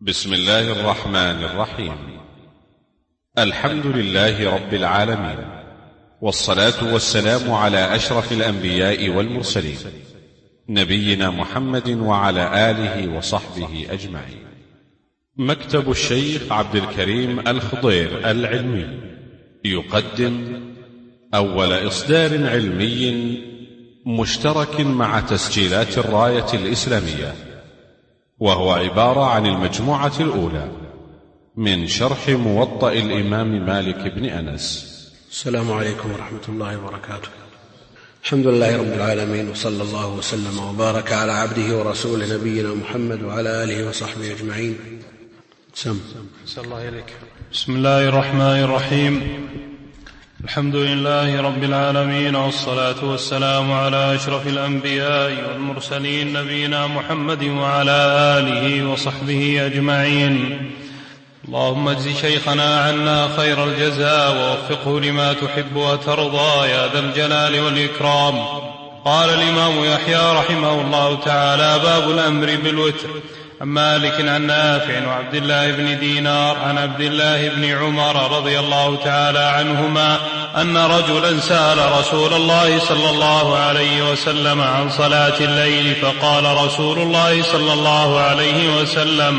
بسم الله الرحمن الرحيم. الحمد لله رب العالمين، والصلاة والسلام على أشرف الأنبياء والمرسلين، نبينا محمد وعلى آله وصحبه أجمعين. مكتب الشيخ عبد الكريم الخضير العلمي يقدم أول إصدار علمي مشترك مع تسجيلات الراية الإسلامية، وهو عبارة عن المجموعة الأولى من شرح موطأ الإمام مالك بن أنس. السلام عليكم ورحمة الله وبركاته. الحمد لله رب العالمين، وصلى الله وسلم وبارك على عبده ورسوله نبينا محمد وعلى آله وصحبه أجمعين. بسم الله الرحمن الرحيم. الحمد لله رب العالمين، والصلاة والسلام على أشرف الأنبياء والمرسلين نبينا محمد وعلى آله وصحبه أجمعين. اللهم اجز شيخنا عنا خير الجزاء، ووفقه لما تحب وترضى يا ذا الجلال والإكرام. قال الإمام يحيى رحمه الله تعالى: باب الأمر بالوتر. عن مالك عن نافع وعبد الله بن دينار عن عبد الله بن عمر رضي الله تعالى عنهما أن رجلا سأل رسول الله صلى الله عليه وسلم عن صلاة الليل، فقال رسول الله صلى الله عليه وسلم: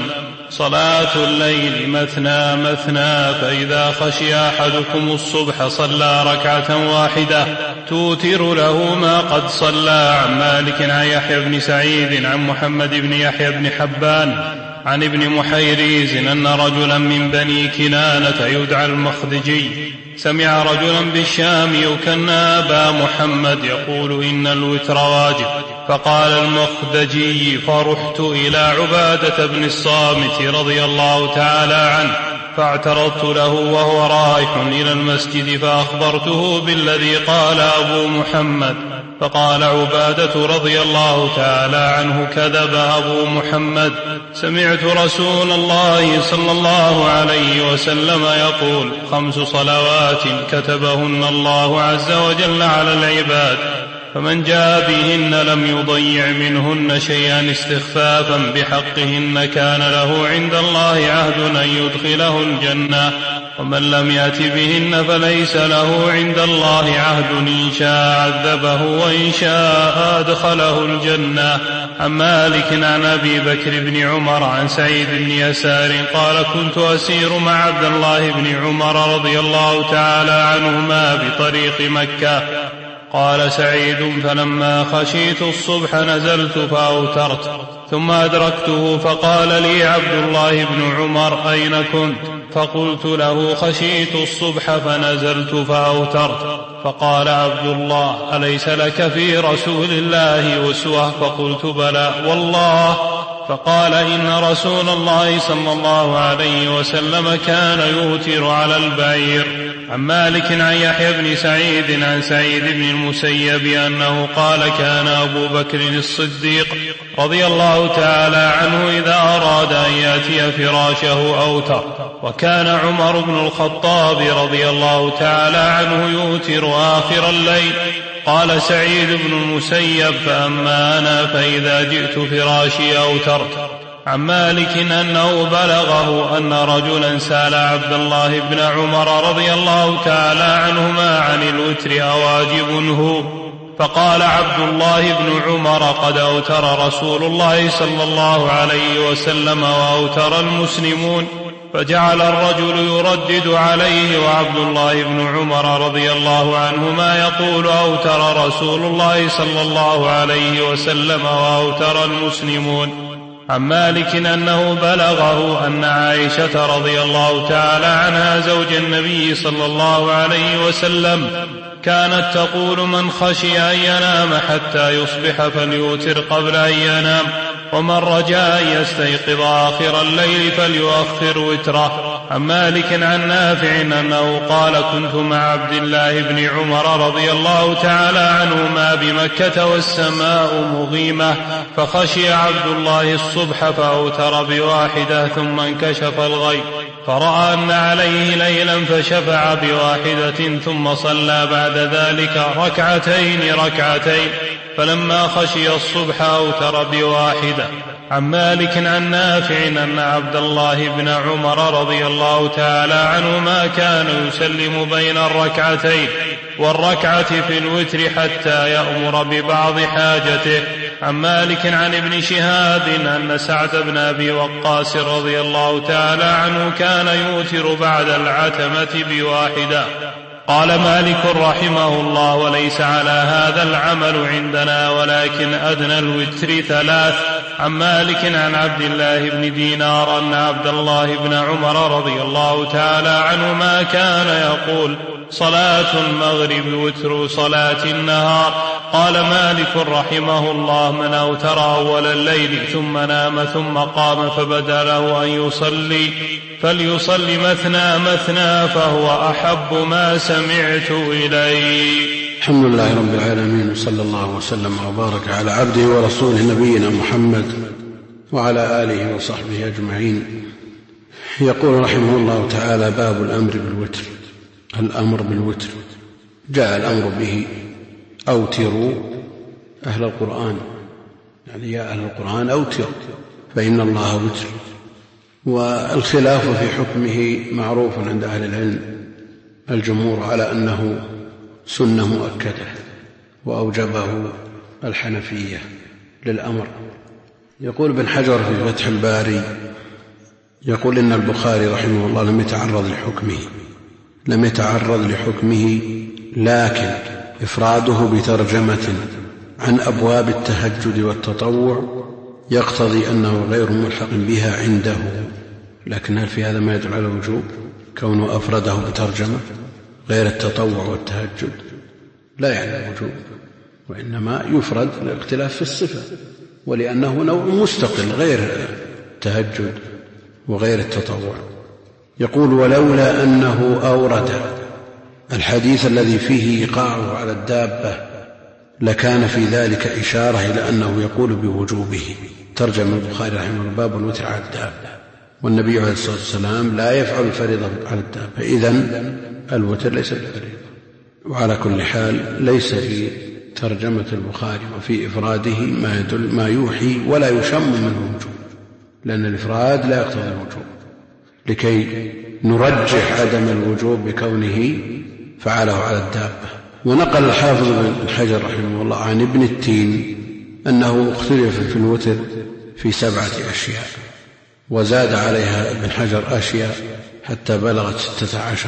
صلاة الليل مثنى مثنى، فإذا خشي أحدكم الصبح صلى ركعة واحدة توتر له ما قد صلى. عن مالك عن يحيى بن سعيد عن محمد بن يحيى بن حبان عن ابن محيريز أن رجلا من بني كنانة يدعى المخدجي سمع رجلا بالشام يكنى أبا محمد يقول: إن الوتر واجب. فقال المخدجي: فرحت إلى عبادة بن الصامت رضي الله تعالى عنه، فاعترضت له وهو رايح إلى المسجد، فأخبرته بالذي قال أبو محمد. فقال عبادة رضي الله تعالى عنه: كذب أبو محمد، سمعت رسول الله صلى الله عليه وسلم يقول: 5 صلوات كتبهن الله عز وجل على العباد، فمن جاء بهن لم يضيع منهن شيئا استخفافا بحقهن كان له عند الله عهد أن يدخله الجنة، ومن لم يأت بهن فليس له عند الله عهد، إن شاء عذبه وإن شاء أدخله الجنة. عن مالك عن أبي بكر بن عمر عن سعيد بن يسار قال: كنت أسير مع عبد الله بن عمر رضي الله تعالى عنهما بطريق مكة. قال سعيد: فلما خشيت الصبح نزلت فأوترت، ثم أدركته فقال لي عبد الله بن عمر: أين كنت؟ فقلت له: خشيت الصبح فنزلت فأوترت. فقال عبد الله: أليس لك في رسول الله أسوة؟ فقلت: بلى والله. فقال: إن رسول الله صلى الله عليه وسلم كان يوتر على البعير. عن مالك عن يحيى بن سعيد عن سعيد بن المسيب أنه قال: كان أبو بكر الصديق رضي الله تعالى عنه إذا أراد أن يأتي فراشه أوتر، وكان عمر بن الخطاب رضي الله تعالى عنه يوتر آخر الليل. قال سعيد بن المسيب: فأما أنا فإذا جئت فراشي أوترت. عن مالك أنه بلغه أن رجلا سأل عبد الله بن عمر رضي الله تعالى عنهما عن الوتر أواجب هو؟ فقال عبد الله بن عمر: قد أوتر رسول الله صلى الله عليه وسلم وأوتر المسلمون. فجعل الرجل يردد عليه، وعبد الله بن عمر رضي الله عنهما يقول: أوتر رسول الله صلى الله عليه وسلم وأوتر المسلمون. عن مالك أنه بلغه أن عائشة رضي الله تعالى عنها زوج النبي صلى الله عليه وسلم كانت تقول: من خشي أن ينام حتى يصبح فليوتر قبل أن ينام، ومن رجاء أن يستيقظ آخر الليل فليؤخر وتره. عن مالك عن نافع أنه قال: كنت مع عبد الله بن عمر رضي الله تعالى عنهما بمكة والسماء مغيمة، فخشي عبد الله الصبح فأوتر بواحدة، ثم انكشف الغيب فرأى أن عليه ليلا فشفع بواحدة، ثم صلى بعد ذلك ركعتين، فلما خشي الصبح أوتر بواحدة. عن مالك عن نافع أن عبد الله بن عمر رضي الله تعالى عنهما كان يسلم بين الركعتين والركعة في الوتر حتى يأمر ببعض حاجته. عن مالك عن ابن شهاب أن سعد بن أبي وقاص رضي الله تعالى عنه كان يوتر بعد العتمة بواحدة. قال مالك رحمه الله: وليس على هذا العمل عندنا ولكن أدنى الوتر 3. عن مالك عن عبد الله بن دينار أن عبد الله بن عمر رضي الله تعالى عنهما كان يقول: صلاة المغرب وتر صلاة النهار. قال مالك رحمه الله: من أوتر أول الليل ثم نام ثم قام فبدا له أن يصلي فليصلي مثنى مثنى فهو أحب ما سمعت إليه. الحمد لله رب العالمين، وصلى الله وسلم وبارك على عبده ورسوله نبينا محمد وعلى آله وصحبه أجمعين. يقول رحمه الله تعالى: باب الأمر بالوتر. الأمر بالوتر جاء الأمر به: أوتروا أهل القرآن، يعني يا أهل القرآن أوتروا فإن الله وتر. والخلاف في حكمه معروف عند أهل العلم، الجمهور على أنه سنة مؤكدة، وأوجبه الحنفية للأمر. يقول ابن حجر في فتح الباري، يقول: إن البخاري رحمه الله لم يتعرض لحكمه، لكن إفراده بترجمة عن أبواب التهجد والتطوع يقتضي أنه غير ملحق بها عنده. لكن هل في هذا ما يدل على وجوب كونه أفرده بترجمة غير التطوع والتهجد؟ لا يعني الوجوب، وإنما يفرد لاختلاف في الصفة، ولأنه نوع مستقل غير التهجد وغير التطوع. يقول: ولولا أنه أورد الحديث الذي فيه إيقاعه على الدابة لكان في ذلك إشارة إلى أنه يقول بوجوبه. ترجم البخاري رحمه الله: باب الوتر على الدابة، والنبي عليه الصلاة والسلام لا يفعل الفريضة على الدابة، إذن الوتر ليس بفريضة. وعلى كل حال ليس في ترجمة البخاري وفي إفراده ما يوحي ولا يشم منه وجوب، لأن الإفراد لا يقتضي الوجوب، لكي نرجح عدم الوجوب بكونه فعله على الدابة. ونقل الحافظ بن حجر رحمه الله عن ابن التين أنه اختلف في الوتر في 7 أشياء، وزاد عليها ابن حجر أشياء حتى بلغت 16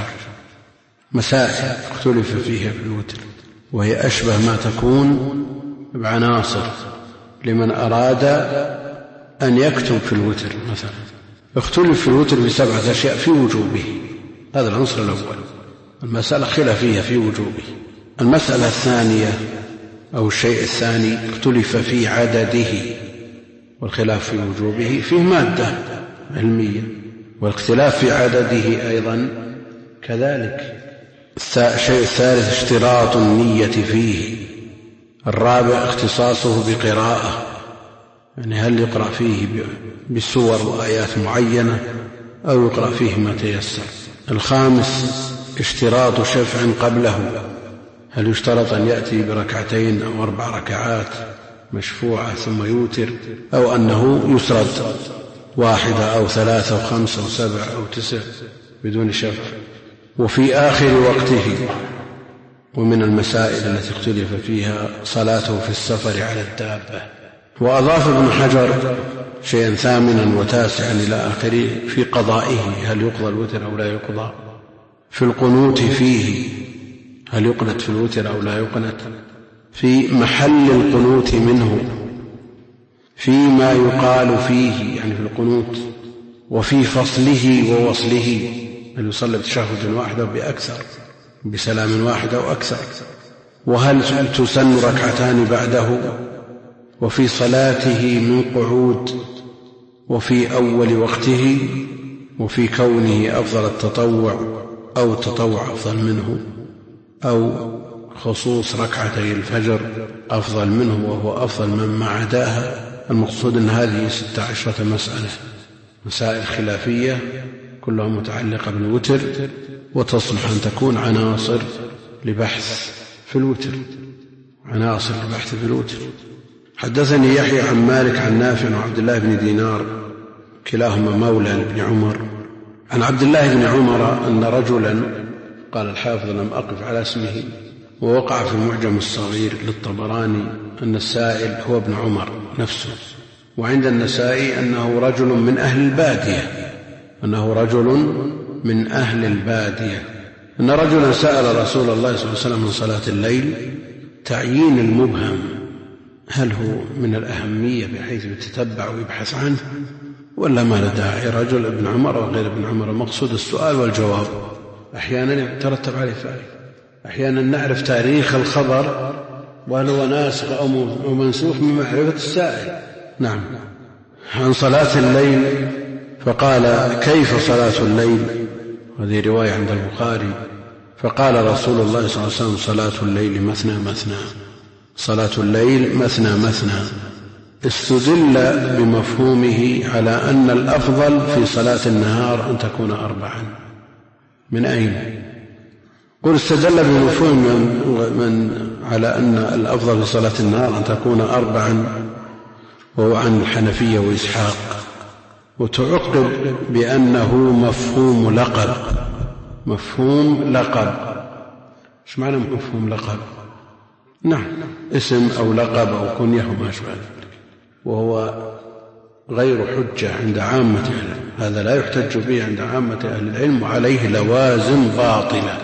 مسائل اختلف فيها في الوتر، وهي أشبه ما تكون بعناصر لمن أراد أن يكتب في الوتر. مثلا اختلف في الوتر في 7 أشياء في وجوبه، هذا العنصر الأول. المسألة خلافية في وجوبه. المسألة الثانية أو الشيء الثاني اختلف في عدده، والخلاف في وجوبه فيه مادة علمية، والاختلاف في عدده أيضا كذلك. الشيء الثالث اشتراط النية فيه. الرابع اختصاصه بقراءة، يعني هل يقرأ فيه بسور وآيات معينة أو يقرأ فيه ما تيسر. الخامس اشتراط شفع قبله، هل يشترط أن يأتي بركعتين أو 4 ركعات مشفوعة ثم يوتر، أو أنه يسرد 1 أو 3 أو 5 أو 7 أو 9 بدون شفع. وفي آخر وقته. ومن المسائل التي اختلف فيها صلاته في السفر على الدابة. وأضاف ابن حجر شيئا ثامنا وتاسعا إلى آخره في قضائه، هل يقضى الوتر أو لا يقضى، في القنوت فيه، هل يقنت في الوتر أو لا يقنت، في محل القنوت منه، فيما يقال فيه يعني في القنوت، وفي فصله ووصله، هل يصلي بتشهد واحد أو بأكثر، بسلام واحد أو أكثر، وهل تسن ركعتان بعده، وفي صلاته من قعود، وفي أول وقته، وفي كونه أفضل التطوع أو التطوع أفضل منه، أو خصوص ركعتي الفجر أفضل منه وهو أفضل مما عداها. المقصود أن هذه 16 مسائل خلافية كلها متعلقة بالوتر، وتصلح أن تكون عناصر لبحث في الوتر، عناصر لبحث في الوتر. حدثني يحيى عن مالك عن نافع وعبد الله بن دينار كلاهما مولى لابن عمر عن عبد الله بن عمر أن رجلا، قال الحافظ لم أقف على اسمه، ووقع في المعجم الصغير للطبراني أن السائل هو ابن عمر نفسه، وعند النسائي أنه رجل من أهل البادية، أن رجلا سأل رسول الله صلى الله عليه وسلم من صلاة الليل تعيين المبهم هل هو من الأهمية بحيث يتتبع ويبحث عنه ولا ما له داعي؟ رجل ابن عمر وغير ابن عمر، المقصود السؤال والجواب، أحيانا يترتب عليه فائدة، أحيانا نعرف تاريخ الخبر وهل هو ناسخ أو منسوخ من معرفة السائل. نعم. عن صلاة الليل فقال كيف صلاة الليل؟ هذه رواية عند البخاري. فقال رسول الله صلى الله عليه وسلم صلاة الليل مثنى مثنى، صلاة الليل مثنى مثنى. استدل بمفهومه على أن الأفضل في صلاة النهار أن تكون 4. من أين؟ قل استدل بمفهوم من على أن الأفضل في صلاة النهار أن تكون 4، وهو عن الحنفية وإسحاق، وتعقب بأنه مفهوم لقب. ايش معنى مفهوم لقب؟ نعم، اسم أو لقب أو كنية وما أشبه ذلك، وهو غير حجة عند عامة أهل العلم، هذا لا يحتج به عند عامة أهل العلم، وعليه لوازم باطلة،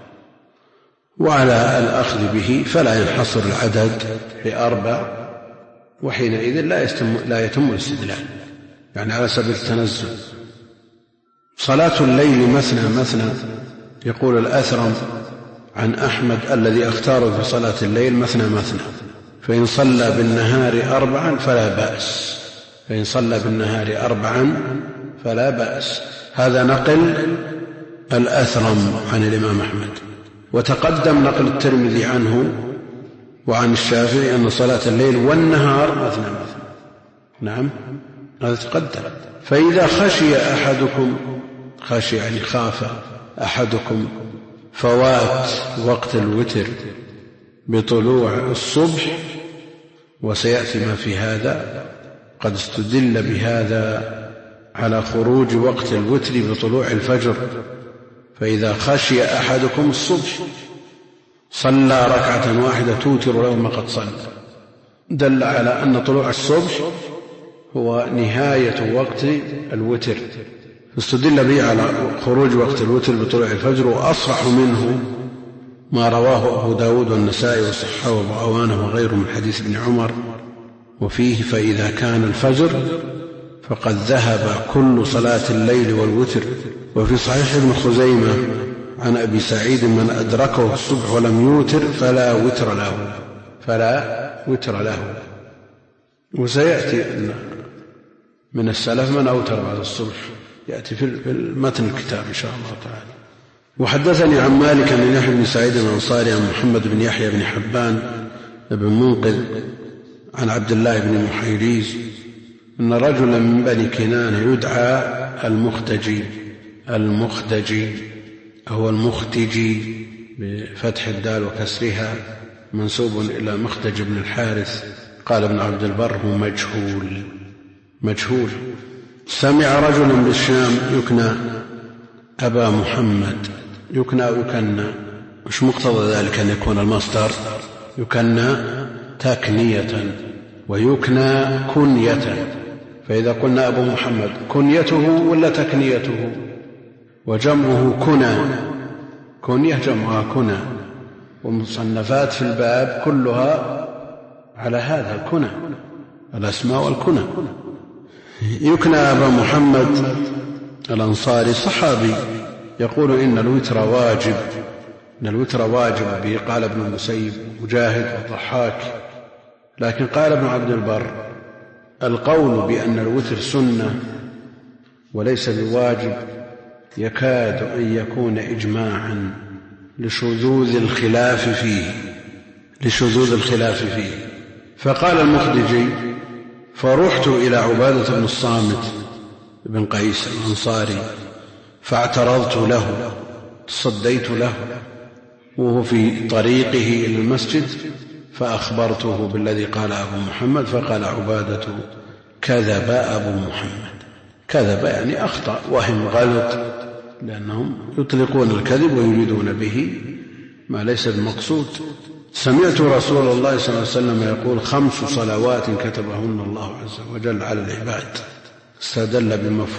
وعلى الأخذ به فلا ينحصر العدد ب4، وحينئذ لا يتم الاستدلال، يعني على سبيل التنزل. صلاة الليل مثنى مثنى، يقول الأثرم عن أحمد الذي اختاره في صلاة الليل مثنى مثنى، فإن صلى بالنهار 4 فلا بأس، هذا نقل الأثرم عن الإمام أحمد. وتقدم نقل الترمذي عنه وعن الشافعي أن صلاة الليل والنهار مثنى مثنى. نعم، هذا تقدم. فإذا خاف أحدكم فوات وقت الوتر بطلوع الصبح، وسيأتي ما في هذا، قد استدل بهذا على خروج وقت الوتر بطلوع الفجر، فإذا خشي أحدكم الصبح صلى 1 ركعة توتر له ما قد صلى، دل على أن طلوع الصبح هو نهاية وقت الوتر، فاستدل به على خروج وقت الوتر بطلوع الفجر. وأصرح منه ما رواه أبو داود والنسائي وصححه وابو عوانة وغيره من حديث ابن عمر، وفيه فإذا كان الفجر فقد ذهب كل صلاة الليل والوتر. وفي صحيح ابن خزيمة عن أبي سعيد من أدركه الصبح ولم يوتر فلا وتر له. وسيأتي من السلف من أوتر بعد الصبح، يأتي في متن الكتاب إن شاء الله تعالى. وحدثني عن مالك بن يحيى بن سعيد الأنصاري عن محمد بن يحيى بن حبان بن منقذ عن عبد الله بن محيريز أن رجلا من بني كنانة يدعى المختجي هو المختجي بفتح الدال وكسرها، منسوب إلى مختج بن الحارث. قال ابن عبد البر هو مجهول. سمع رجل بالشام يكنى أبا محمد، يكنى مش مقتضى ذلك أن يكون المصدر يكنى تكنية ويكنى كنية، فإذا قلنا أبو محمد كنيته ولا تكنيته؟ وجمعه كنية جمعها كنى، والمصنفات في الباب كلها على هذا الكنى، الأسماء والكنى. يكنى أبا محمد الأنصاري صحابي، يقول إن الوتر واجب به، قال ابن المسيب مجاهد والضحاك. لكن قال ابن عبد البر القول بأن الوتر سنة وليس بواجب يكاد أن يكون إجماعا لشذوذ الخلاف فيه. فقال المخدجي فرحت إلى عبادة بن الصامت بن قيس الأنصاري فاعترضت له، تصديت له وهو في طريقه إلى المسجد، فأخبرته بالذي قال أبو محمد، فقال عبادة: كذب أبو محمد. كذب يعني أخطأ، وهم، غلط، لأنهم يطلقون الكذب ويريدون به ما ليس المقصود. سمعت رسول الله صلى الله عليه وسلم يقول: 5 صلوات كتبهن الله عز وجل على العباد. استدل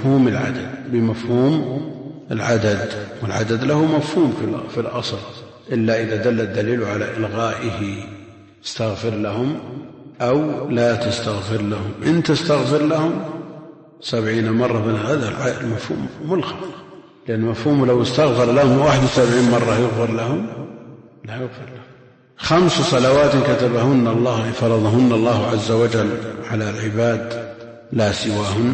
بمفهوم العدد، والعدد له مفهوم في الأصل، إلا إذا دل الدليل على إلغائه. استغفر لهم أو لا تستغفر لهم، إن تستغفر لهم 70 مرة، هذا المفهوم ملغى، لأن مفهوم لو استغفر لهم 71 مرة يغفر لهم، لا يغفر لهم. 5 صلوات كتبهن الله، فرضهن الله عز وجل على العباد لا سواهن،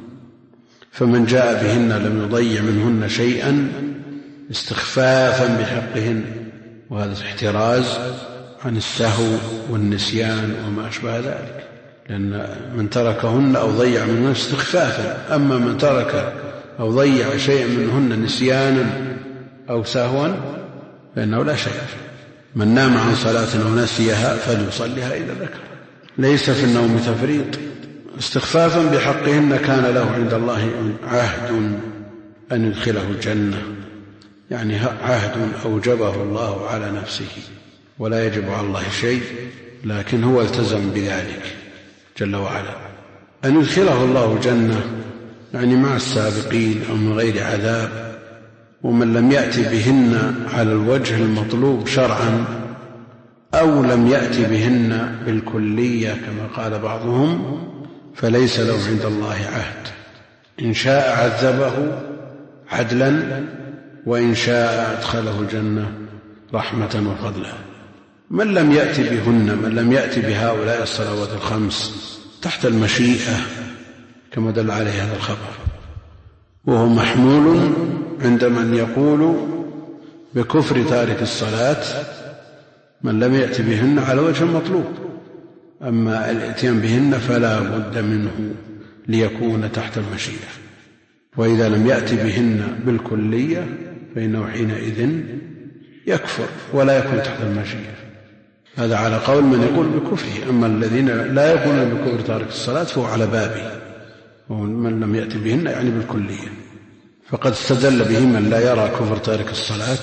فمن جاء بهن لم يضيع منهن شيئا استخفافا بحقهن، وهذا احتراز عن السهو والنسيان وما أشبه ذلك، لأن من تركهن أو ضيع منهن استخفافا، أما من ترك أو ضيع شيئا منهن نسيانا أو سهوا فإنه لا شيء. من نام عن صلاة أو نسيها فليصلها إذا ذكر، ليس في النوم تفريط. استخفافا بحقهن كان له عند الله عهد أن يدخله الجنة، يعني عهد أوجبه الله على نفسه، ولا يجب على الله شيء، لكن هو التزم بذلك جل وعلا. أن يدخله الله الجنة يعني مع السابقين أو من غير عذاب. ومن لم يأتي بهن على الوجه المطلوب شرعا أو لم يأتي بهن بالكلية كما قال بعضهم فليس له عند الله عهد، إن شاء عذبه عدلا وإن شاء أدخله الجنة رحمة وفضلا. من لم يأتي بهن، من لم يأتي بهؤلاء الصلوات الخمس تحت المشيئة كما دل عليه هذا الخبر، وهو محمول عند من يقول بكفر تارك الصلاة من لم يأتي بهن على وجه المطلوب، أما الاتيان بهن فلا بد منه ليكون تحت المشيئة، وإذا لم يأتي بهن بالكلية فإنه حينئذ يكفر ولا يكون تحت المشيئة. هذا على قول من يقول بكفره، أما الذين لا يقولون بكفر تارك الصلاة فهو على بابه، ومن لم يأتي بهن يعني بالكلية. فقد استدل به من لا يرى كفر تارك الصلاة.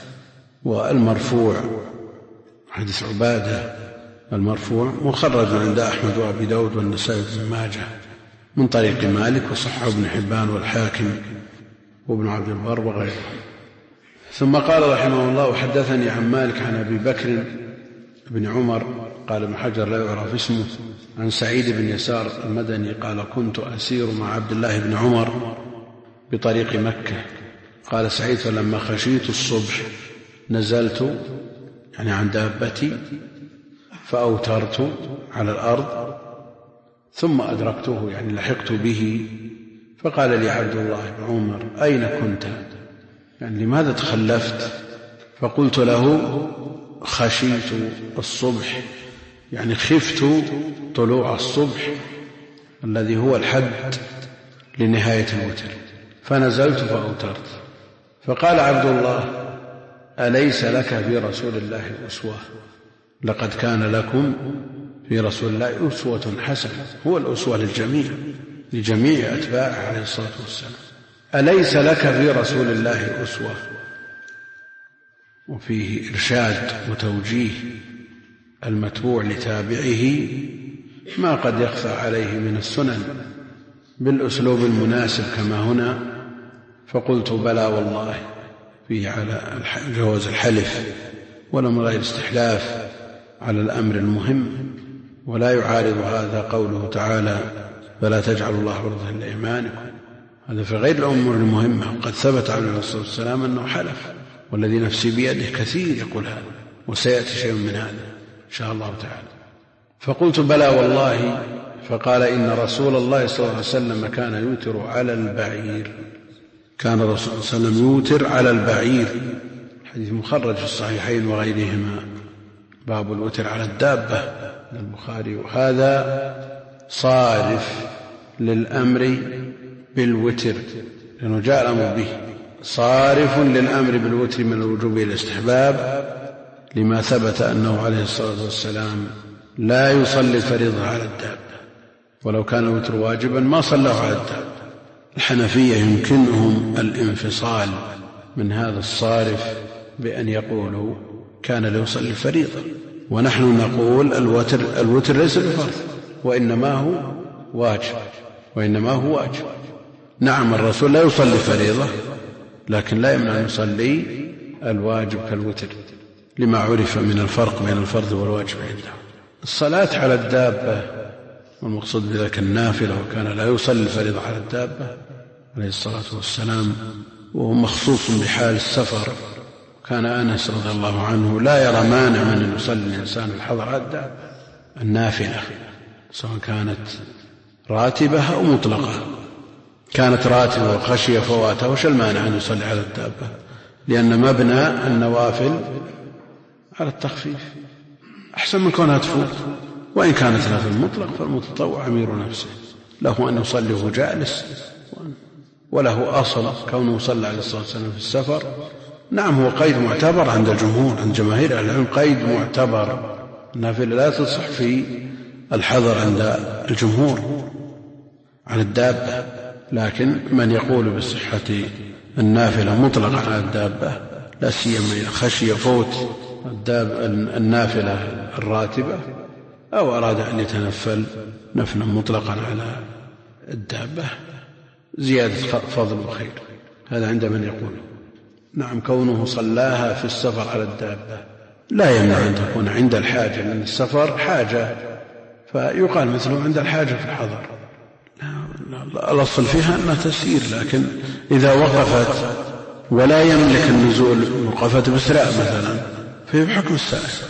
والمرفوع حديث عبادة المرفوع مخرج عند أحمد وأبي داود والنسائي وابن ماجه من طريق مالك، وصححه ابن حبان والحاكم وابن عبد البر وغيره. ثم قال رحمه الله: وحدثني عن مالك عن أبي بكر بن عمر قال ابن حجر لا يعرف اسمه، عن سعيد بن يسار المدني قال: كنت أسير مع عبد الله بن عمر بطريق مكة. قال سعيد: فلما خشيت الصبح نزلت يعني عن دابتي فأوترت على الأرض ثم أدركته يعني لحقت به، فقال لي عبد الله بن عمر: أين كنت؟ يعني لماذا تخلفت؟ فقلت له: خشيت الصبح، يعني خفت طلوع الصبح الذي هو الحد لنهاية الوتر، فنزلت فأوترت. فقال عبد الله: أليس لك في رسول الله أسوة؟ لقد كان لكم في رسول الله أسوة حسنة، هو الأسوة لجميع أتباعه عليه الصلاة والسلام. أليس لك في رسول الله أسوة؟ وفيه إرشاد وتوجيه المتبوع لتابعه ما قد يخفى عليه من السنن بالأسلوب المناسب كما هنا. فقلت: بلى والله، فيه على جواز الحلف ولا من غير استحلاف على الأمر المهم، ولا يعارض هذا قوله تعالى: فلا تجعلوا الله عرضة لأيمانكم، هذا في غير الأمور المهمة. وقد ثبت عليه الصلاة والسلام أنه حلف، والذي نفسي بيده كثير يقول هذا، وسيأتي شيء من هذا إن شاء الله تعالى. فقلت: بلى والله. فقال: إن رسول الله صلى الله عليه وسلم كان يوتر على البعير، كان الرسول صلى الله عليه وسلم يوتر على البعير، حديث مخرج في الصحيحين وغيرهما، باب الوتر على الدابة للبخاري. وهذا صارف للأمر بالوتر، لأنه جاء الأمر به، صارف للأمر بالوتر من الوجوب إلى الاستحباب لما ثبت أنه عليه الصلاة والسلام لا يصلي الفريضة على الدابة، ولو كان الوتر واجبا ما صلوا على الدابة. الحنفية يمكنهم الانفصال من هذا الصارف بأن يقولوا كان ليصلي الفريضة، ونحن نقول الوتر ليس بفرض وإنما هو واجب. نعم الرسول لا يصلي فريضة، لكن لا يمنع أن يصلي الواجب كالوتر لما عرف من الفرق بين الفرض والواجب عنده. الصلاة على الدابة والمقصود بذلك النافلة، وكان لا يصلي الفريضة على الدابة عليه الصلاة والسلام، وهو مخصوص بحال السفر. كان أنس رضي الله عنه لا يرى مانع من أن يصلي الإنسان الحضر على الدابة النافلة، سواء كانت راتبة أو مطلقة. كانت راتبة وخشية فواتها وش المانع أن يصلي على الدابة؟ لأن مبنى النوافل على التخفيف أحسن من كونها تفوت. وإن كانت نافل مطلق فالمتطوع أمير نفسه، له أن يصلي وهو جالس، وله أصل كونه صلى عليه الصلاة والسلام في السفر. نعم هو قيد معتبر عند الجمهور، عند جماهير العلم قيد معتبر. النافلة لا تصح في الحضر عند الجمهور على الدابة، لكن من يقول بصحة النافلة مطلقا على الدابة لا سيما إذا خشي فوت النافلة الراتبة أو أراد أن يتنفل نفلا مطلقا على الدابة زيادة فضل وخير، هذا عند من يقول. نعم كونه صلاها في السفر على الدابة لا يمنع أن تكون عند الحاجة، لأن السفر حاجة فيقال مثله عند الحاجة في الحضر. الأصل فيها أنها تسير، لكن إذا وقفت ولا يملك النزول وقفت بسراء مثلا فهي بحكم السائر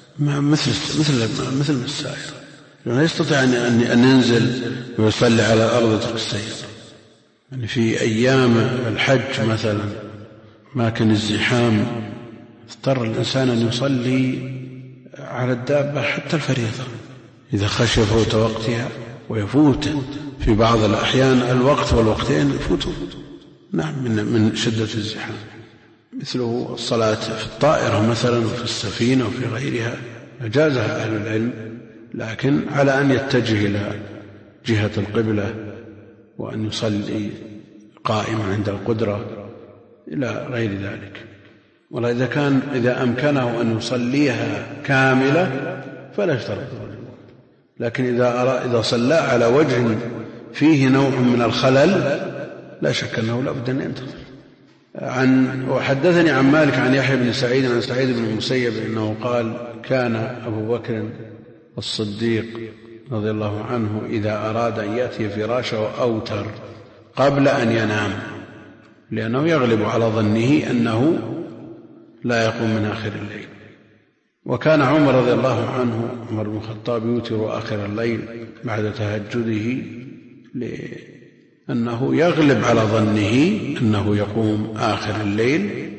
مثل السائر، لا يستطيع أن ينزل ويصلي على الأرض ويترك السير. يعني في أيام الحج مثلا ما كان الزحام اضطر الإنسان أن يصلي على الدابة حتى الفريضة إذا خشي فوت وقتها، ويفوت في بعض الأحيان الوقت والوقتين يفوتوا. نعم من شدة الزحام، مثله الصلاة في الطائرة مثلا وفي السفينة وفي غيرها أجازها أهل العلم، لكن على أن يتجه إلى جهة القبلة وأن يصلي قائما عند القدرة إلى غير ذلك. ولا إذا أمكنه أن يصليها كاملة فلا يشترط الرجوع، لكن إذا صلى على وجه فيه نوع من الخلل لا شك أنه لا بد أن ينتظر. وحدثني عن مالك عن يحيى بن سعيد عن سعيد بن المسيب أنه قال كان أبو بكر الصديق رضي الله عنه إذا أراد أن يأتي فراشه أوتر قبل أن ينام، لأنه يغلب على ظنه أنه لا يقوم من آخر الليل. وكان عمر رضي الله عنه عمر بن الخطاب يوتر آخر الليل بعد تهجده، لأنه يغلب على ظنه أنه يقوم آخر الليل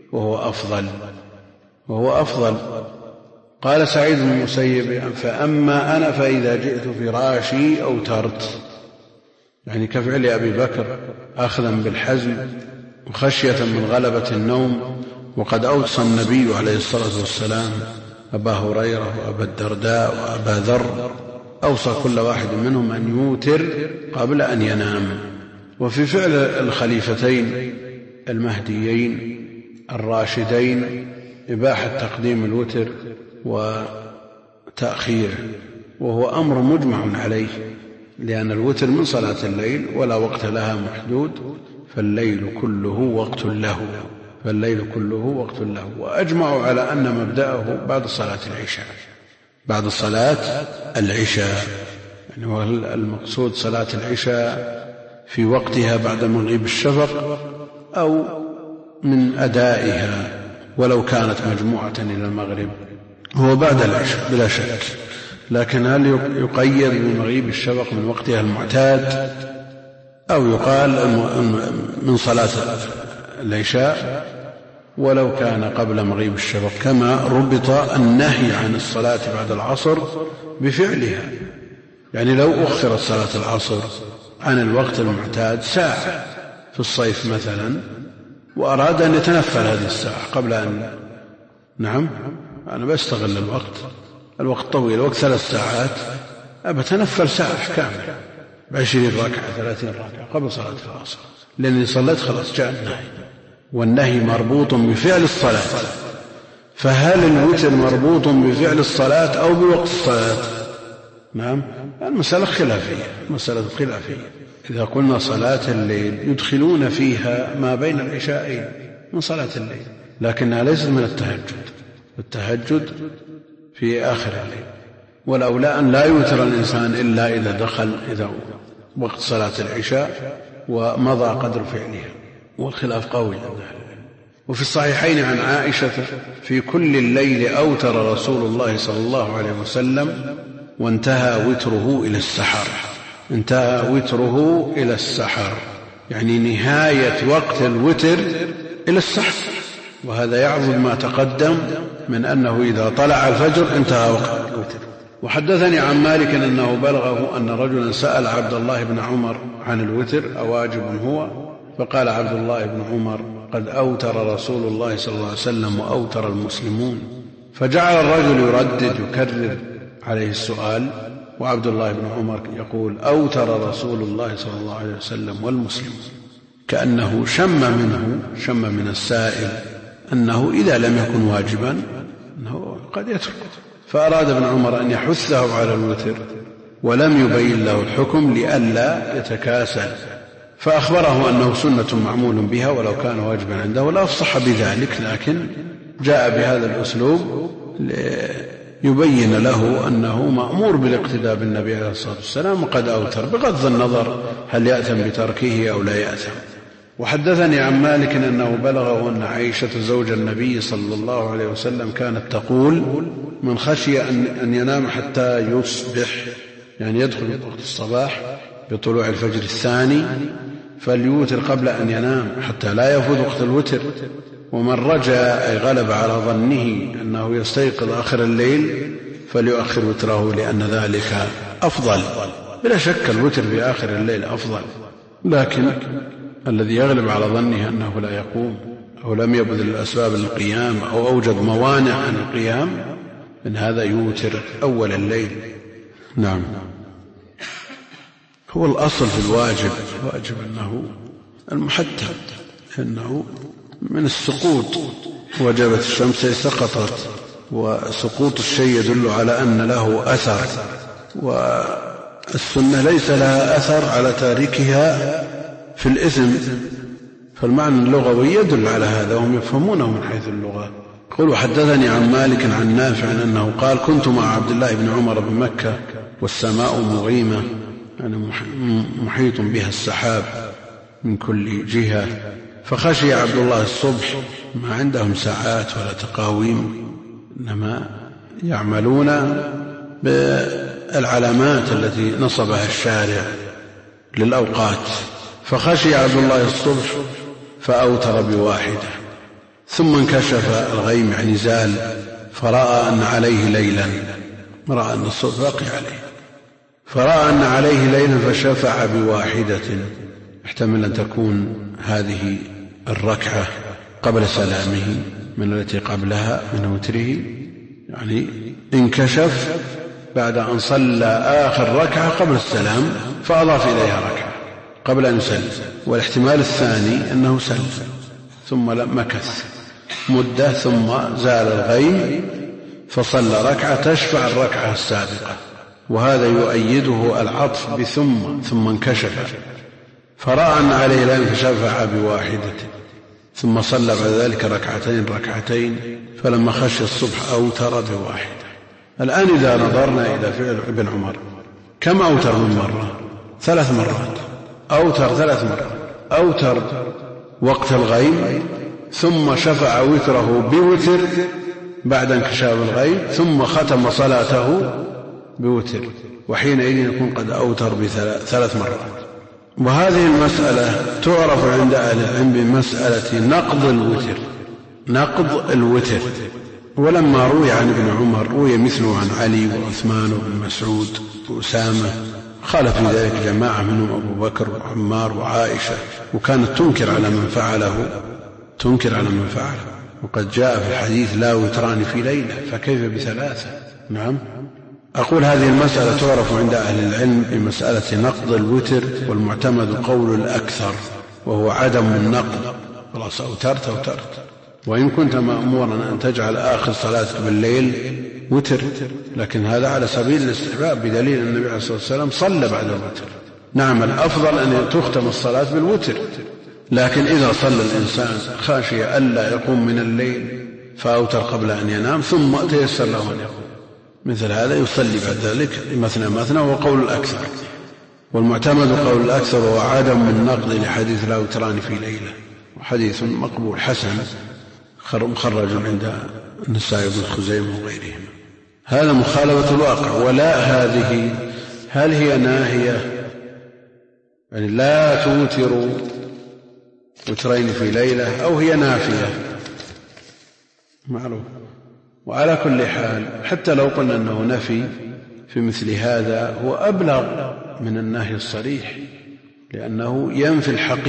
وهو أفضل. قال سعيد بن المسيب فأما أنا فإذا جئت فراشي أوترت، يعني كفعل أبي بكر أخذا بالحزم وخشية من غلبة النوم. وقد أوصى النبي عليه الصلاة والسلام أبا هريرة وأبا الدرداء وأبا ذر، أوصى كل واحد منهم أن يوتر قبل أن ينام. وفي فعل الخليفتين المهديين الراشدين إباحة تقديم الوتر وتأخيره، وهو أمر مجمع عليه، لأن الوتر من صلاة الليل ولا وقت لها محدود، فالليل كله وقت له. وأجمعوا على أن مبدأه بعد صلاة العشاء، يعني هو المقصود صلاة العشاء في وقتها بعد مغيب الشفق أو من أدائها ولو كانت مجموعة إلى المغرب، هو بعد العشاء بلا شك. لكن هل يقيد بمغيب الشفق من وقتها المعتاد، أو يقال من صلاة العشاء ولو كان قبل مغيب الشفق، كما ربط النهي عن الصلاة بعد العصر بفعلها. يعني لو أخرت صلاة العصر عن الوقت المعتاد ساعة في الصيف مثلا، وأراد أن يتنفل هذه الساعة قبل أن أنا بستغل الوقت طويل، الوقت 3 ساعات، أبتنفل ساعة كاملة ب20 ركعة 30 ركعة قبل صلاة العصر، لأني صليت خلاص جاء النهي، والنهي مربوط بفعل الصلاة. فهل الوتر مربوط بفعل الصلاة أو بوقت الصلاة؟ نعم، المسألة خلافية. إذا قلنا صلاة الليل يدخلون فيها ما بين العشاءين من صلاة الليل، لكنها ليست من التهجد في آخر الليل، والأولى أن لا يوتر الإنسان إلا إذا دخل وقت صلاة العشاء ومضى قدر فعلها، والخلاف قوي. وفي الصحيحين عن عائشة في كل الليل أوتر رسول الله صلى الله عليه وسلم وانتهى وتره إلى السحر، يعني نهاية وقت الوتر إلى السحر، وهذا يعظم ما تقدم من أنه إذا طلع الفجر انتهى وقت الوتر. وحدثني عن مالك أنه بلغه أن رجلا سأل عبد الله بن عمر عن الوتر أواجب هو؟ فقال عبد الله بن عمر: قد أوتر رسول الله صلى الله عليه وسلم وأوتر المسلمون. فجعل الرجل يردد يكرر عليه السؤال، وعبد الله بن عمر يقول: أوتر رسول الله صلى الله عليه وسلم والمسلمون، كأنه شم من السائل أنه إذا لم يكن واجبا أنه قد يترك. فأراد ابن عمر أن يحثه على الوتر ولم يبين له الحكم لئلا يتكاسل، فأخبره أنه سنة معمول بها ولو كان واجبا عنده، ولا أفصح بذلك، لكن جاء بهذا الأسلوب ليبين له أنه مأمور بالاقتداء بالنبي عليه الصلاة والسلام وقد أوتر، بغض النظر هل يأثم بتركه أو لا يأثم. وحدثني عن مالك أنه بلغه أن عائشة زوج النبي صلى الله عليه وسلم كانت تقول: من خشي أن ينام حتى يصبح، يعني يدخل وقت الصباح بطلوع الفجر الثاني، فليوتر قبل أن ينام حتى لا يفوت وقت الوتر. ومن رجا أي غلب على ظنه أنه يستيقظ آخر الليل فليؤخر وتره، لأن ذلك أفضل. بلا شك الوتر في آخر الليل أفضل، لكن الذي يغلب على ظنه أنه لا يقوم أو لم يبذل الأسباب للقيام أو أوجد موانع عن القيام، من هذا يوتر أول الليل. نعم. هو الأصل في الواجب أنه المحدد، أنه من السقوط، وجبت الشمس سقطت، وسقوط الشيء يدل على أن له أثر، والسنة ليس لها أثر على تاركها في الإثم، فالمعنى اللغوي يدل على هذا وهم يفهمونه من حيث اللغة. قل: وحدثني عن مالك عن نافع أنه قال: كنت مع عبد الله بن عمر بمكة والسماء مغيمة، يعني محيط بها السحاب من كل جهة، فخشي عبد الله الصبح، ما عندهم ساعات ولا تقاويم، إنما يعملون بالعلامات التي نصبها الشارع للأوقات، فخشي عبد الله الصبح فأوتر بواحدة، ثم انكشف الغيم، يعني زال، فرأى أن عليه ليلا، رأى أن الصبح باقي عليه، فرأى أن عليه ليلا فشفع بواحدة، احتمل أن تكون هذه الركعة قبل سلامه من التي قبلها من وتره، يعني انكشف بعد أن صلى آخر ركعة قبل السلام فأضاف إليها ركعة قبل أن يسلم. والاحتمال الثاني أنه سلم ثم مكث مدة ثم زال الغيم فصلى ركعة تشفع الركعة السابقة، وهذا يؤيده العطف ثم انكشف، فرأى أن عليه ليلا فشفع بواحدة، ثم صلى بعد ذلك ركعتين، فلما خشي الصبح أوتر بواحدة. الآن إذا نظرنا إلى فعل ابن عمر، كم أوتر من مرة؟ 3 مرات، أوتر 3 مرات، أوتر وقت الغيم، ثم شفع وتره بوتر بعد انكشاف الغيم، ثم ختم صلاته بوتر، وحينئذ يكون قد أوتر ب3 مرات. وهذه المسألة تعرف عند أهل العلم بمسألة نقض الوتر. ولما روي عن ابن عمر روي مثله عن علي وعثمان وابن مسعود وأسامة، خالف في ذلك جماعة منهم أبو بكر وعمار وعائشة، وكانت تنكر على من فعله، وقد جاء في الحديث لا وتران في ليلة، فكيف بثلاثة؟ نعم. أقول هذه المسألة تعرف عند أهل العلم بمسألة نقض الوتر، والمعتمد قول الأكثر وهو عدم النقض. خلاص أوترت، وإن كنت مأمورا أن تجعل آخر صلاتك بالليل وتر، لكن هذا على سبيل الاستحباب بدليل أن النبي عليه الصلاة والسلام صلى بعد الوتر. نعم الأفضل أن تختم الصلاة بالوتر، لكن إذا صلى الإنسان خاشية ألا يقوم من الليل فأوتر قبل أن ينام ثم تيسر له أن يقوم، مثل هذا يصلي بعد ذلك مثنى وقول الأكثر. والمعتمد قول الأكثر هو عدم النقض لحديث لا وتران في ليلة، وحديث مقبول حسن مخرج عند النسائي بن خزيمة وغيرهم. هذا مخالفة الواقع. ولا هذه هل هي ناهية؟ يعني لا توتروا وترين في ليلة، أو هي نافية؟ معروف. وعلى كل حال حتى لو قلنا أنه نفي في مثل هذا هو أبلغ من النهي الصريح، لأنه ينفي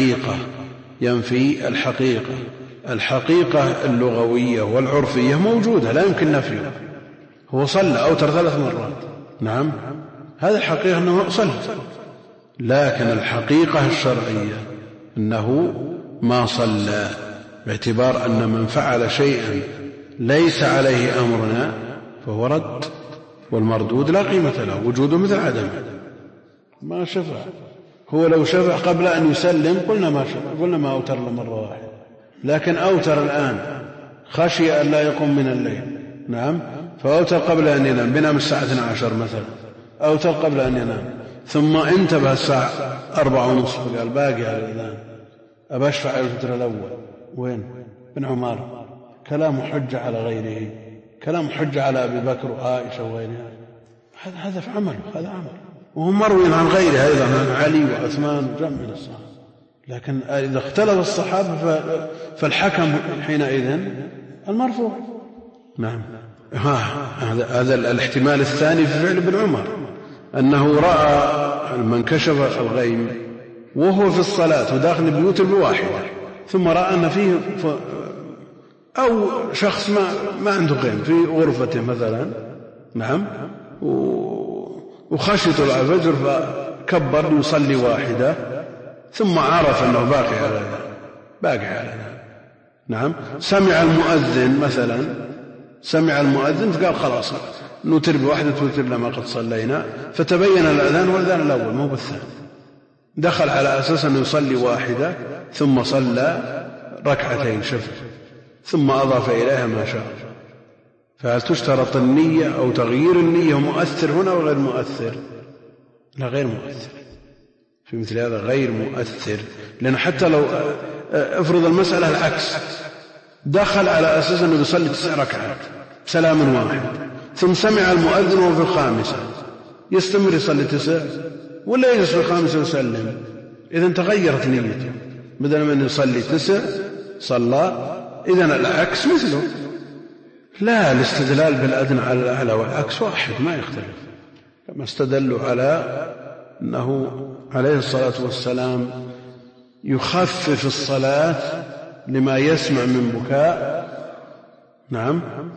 الحقيقة اللغوية والعرفية موجودة لا يمكن نفيها. هو صلى أوتر 3 مرات، نعم هذا الحقيقة أنه صلى، لكن الحقيقة الشرعية أنه ما صلى، باعتبار أن من فعل شيئا ليس عليه أمرنا فهو رد، والمردود لا قيمة له، وجوده مثل عدمه. ما شفع، هو لو شفع قبل أن يسلم قلنا ما أوتر له مرة واحدة، لكن أوتر الآن خشي أن لا يقوم من الليل، نعم، فأوتر قبل أن ينام، بنام الساعة 12 مثلا، أوتر قبل أن ينام، ثم انتبه الساعة 4:30 قال باقي على الأذان أبى أشفع الوتر الأول. وين ابن عمر؟ كلام حجة على غيره، كلام حجة على أبي بكر وعائشة وغيرها، هذا في عمله، هذا عمل، وهم مروين عن غيره أيضا، عن علي وعثمان وجمع من الصحابة. لكن إذا اختلف الصحابة فالحكم حينئذ المرفوع. نعم. هذا الاحتمال الثاني في فعل ابن عمر، أنه رأى من كشف الغيم وهو في الصلاة وداخل بيوتر بواحدة، ثم رأى أن فيه أو شخص ما عنده غيم في غرفته مثلا، نعم، وخشي طلوع الفجر فكبر يصلي واحدة، ثم عرف أنه باقي على نعم، سمع المؤذن مثلا، قال خلاص نوتر بواحدة توتر لما قد صلينا، فتبين الأذان والأذان الأول مو بالثاني، دخل على أساس أنه يصلي واحدة ثم صلى ركعتين شفع، ثم أضاف إليها ما شاء. فهل تشترط النية أو تغيير النية مؤثر هنا وغير مؤثر؟ لا، غير مؤثر في مثل هذا، غير مؤثر، لأن حتى لو افرض المسألة العكس، دخل على أساس أنه يصلي 9 ركعات سلام واحد، ثم سمع المؤذن وهو في الخامسة، يستمر يصلي 9 ولا يجلس في الخامسة ويسلم؟ إذن تغيرت نيته، بدل من يصلي 9 صلى، إذن العكس مثله. لا، الاستدلال بالأدنى على الأعلى والعكس واحد ما يختلف، كما استدلوا على أنه عليه الصلاة والسلام يخفف الصلاة لما يسمع من بكاء. نعم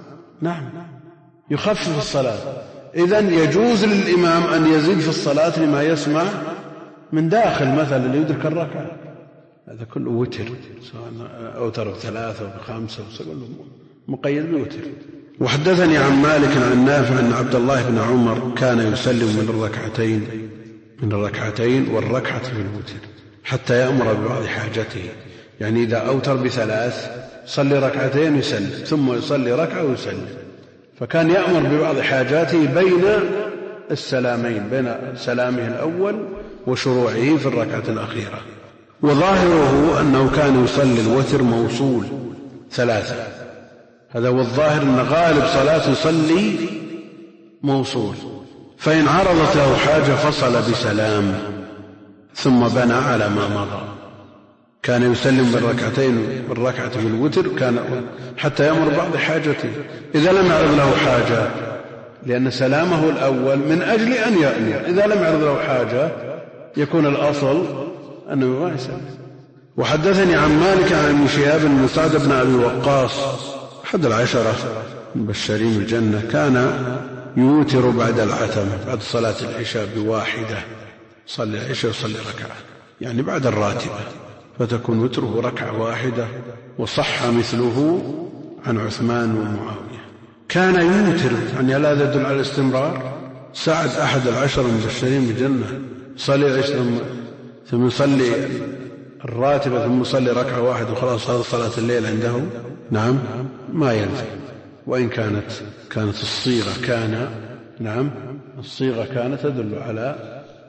يخفف الصلاة، إذن يجوز للإمام أن يزيد في الصلاة لما يسمع من داخل مثلا ليدرك الركعة، هذا كله وتر، سواء أوتر ب3 أو ب5 مقيد بوتر. وحدثني عن مالك عن نافع أن عبد الله بن عمر كان يسلم من الركعتين والركعة في الوتر حتى يأمر ببعض حاجته، يعني إذا أوتر ب3 صلي ركعتين يسلم، ثم يصلي ركعة ويسلم، فكان يأمر ببعض حاجاته بين السلامين، بين سلامه الأول وشروعه في الركعة الأخيرة. وظاهره أنه كان يصلي الوتر موصول 3، هذا هو الظاهر، أن غالب صلاة يصلي موصول، فإن عرضت له حاجة فصل بسلام ثم بنى على ما مضى. كان يسلم بالركعة في الوتر كان حتى يأمر بعض حاجته، إذا لم يعرض له حاجة، لأن سلامه الأول من أجل أن يأمر، إذا لم يعرض له حاجة يكون الأصل أنه ما يسلم. وحدثني عن مالك عن ابن شهاب بن سعد بن أبي وقاص أحد العشرة المبشرين بالجنة كان يوتر بعد العتمة بعد صلاة العشاء بواحدة، صلي العشاء وصلي ركعة يعني بعد الراتبة، فتكون وتره ركعة واحدة. وصح مثله عن عثمان ومعاوية. كان يوتر يعني لا يدل على الاستمرار. سعد أحد العشر المبشرين بالجنة صلي العشاء ثم يصلي الراتبة ثم يصلي ركعة واحدة وخلاص هذا صلاة الليل عنده. نعم ما يلزم، وإن كانت الصيغة كان نعم الصيغة كانت تدل على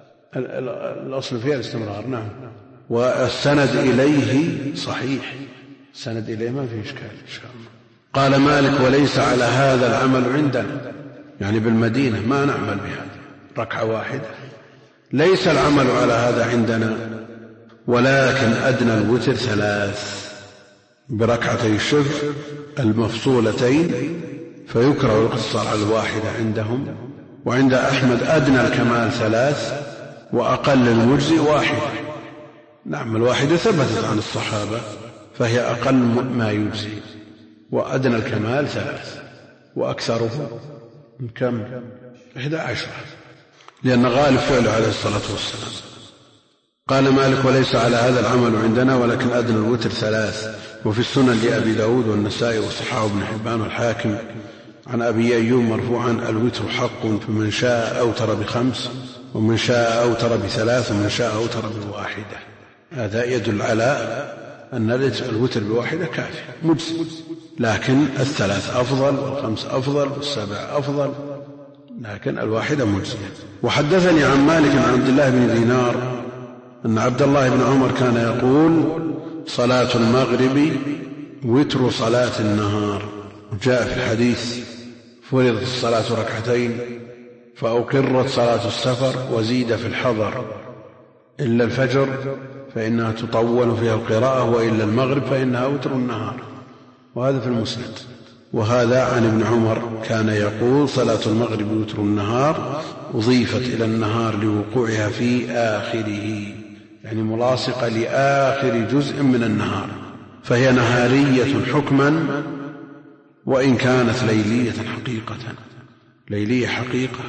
الأصل فيها الاستمرار. نعم والسند إليه صحيح، السند إليه ما فيه إشكال إن شاء الله. قال مالك وليس على هذا العمل عندنا، يعني بالمدينة ما نعمل بهذا ركعة واحدة، ليس العمل على هذا عندنا، ولكن أدنى الوتر 3 بركعتي الشفع المفصولتين، فيكره الاقتصار على الواحدة عندهم. وعند أحمد أدنى الكمال 3 وأقل المجزي 1. نعم الواحدة ثبتت عن الصحابة فهي أقل ما يجزي، وأدنى الكمال 3 وأكثره من كم 11 لأن غالب فعله عليه الصلاة والسلام. قال مالك وليس على هذا العمل عندنا، ولكن أدنى الوتر 3. وفي السنن لأبي داود والنسائي وصححه ابن حبان والحاكم عن أبي أيوب مرفوعا الوتر حق، فمن شاء أوتر ب5 ومن شاء أوتر ب3 ومن شاء أوتر ب1. هذا يدل على أن الوتر ب1 كافي مجزي، لكن 3 أفضل وال5 أفضل وال7 أفضل، لكن 1 مجزي. وحدثني عن مالك عن عبد الله بن دينار أن عبد الله بن عمر كان يقول صلاة المغرب وتر صلاة النهار. جاء في الحديث فرضت الصلاة 2 فأقرت صلاة السفر وزيد في الحضر إلا الفجر فإنها تطول فيها القراءة، وإلا المغرب فإنها وتر النهار. وهذا في المسند. وهذا عن ابن عمر كان يقول صلاة المغرب وتر النهار، أضيفت إلى النهار لوقوعها في آخره، يعني ملاصقة لآخر جزء من النهار، فهي نهارية حكما وإن كانت ليلية حقيقة. ليلية حقيقة.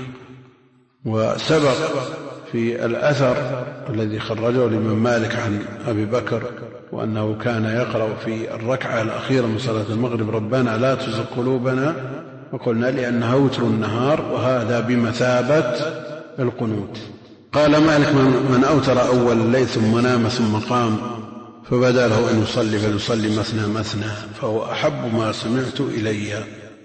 وسبق في الأثر الذي خرجه الإمام مالك عن أبي بكر وأنه كان يقرأ في الركعة الأخيرة من صلاة المغرب ربنا لا تزغ قلوبنا، وقلنا لأنها وتر النهار، وهذا بمثابة القنوت. قال مالك من أوتر أول الليل ثم نام ثم قام فبدا له أن يصلي فليصلي مثنى مثنى فهو أحب ما سمعت إلي،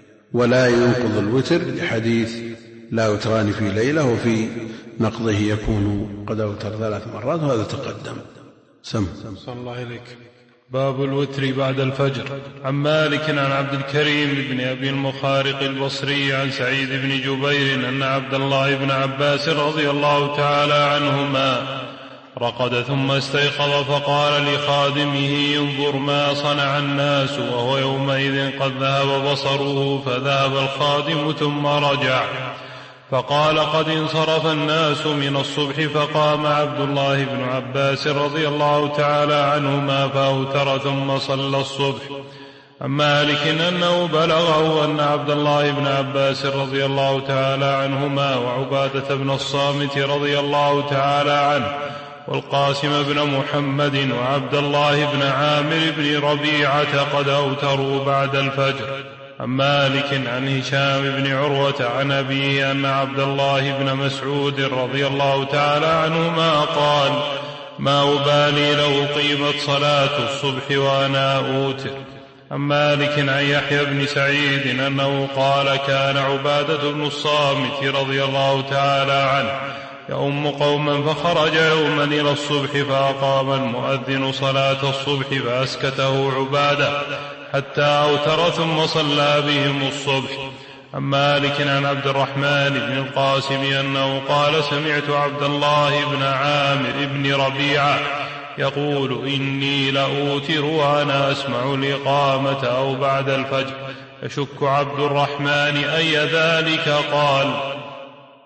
ولا ينقض الوتر لحديث لا وتران في ليلة، وفي نقضه يكون قد أوتر 3 مرات، وهذا تقدم. سم صلى الله عليك. باب الوتر بعد الفجر. عن مالك عن عبد الكريم بن أبي المخارق البصري عن سعيد بن جبير أن عبد الله بن عباس رضي الله تعالى عنهما رقد ثم استيقظ فقال لخادمه انظر ما صنع الناس، وهو يومئذ قد ذهب بصره، فذهب الخادم ثم رجع فقال قد انصرف الناس من الصبح، فقام عبد الله بن عباس رضي الله تعالى عنهما فأوتر ثم صلى الصبح. عن مالك أنه بلغه أن عبد الله بن عباس رضي الله تعالى عنهما وعبادة بن الصامت رضي الله تعالى عنه والقاسم بن محمد وعبد الله بن عامر بن ربيعة قد أوتروا بعد الفجر. عن مالك عن هشام بن عروة عن أبيه أن عبد الله بن مسعود رضي الله تعالى عنهما قال ما أبالي لو قيمت صلاة الصبح وأنا أوتر. عن مالك عن يحيى بن سعيد أنه قال كان عبادة بن الصامت رضي الله تعالى عنه يؤم قوما، فخرج يوما إلى الصبح فأقام المؤذن صلاة الصبح فأسكته عبادة حتى أوتر ثم صلى بهم الصبح. عن مالك عن عبد الرحمن بن القاسم أنه قال سمعت عبد الله بن عامر بن ربيعة يقول إني لأوتر وأنا أسمع الإقامة أو بعد الفجر، يشك عبد الرحمن أي ذلك قال،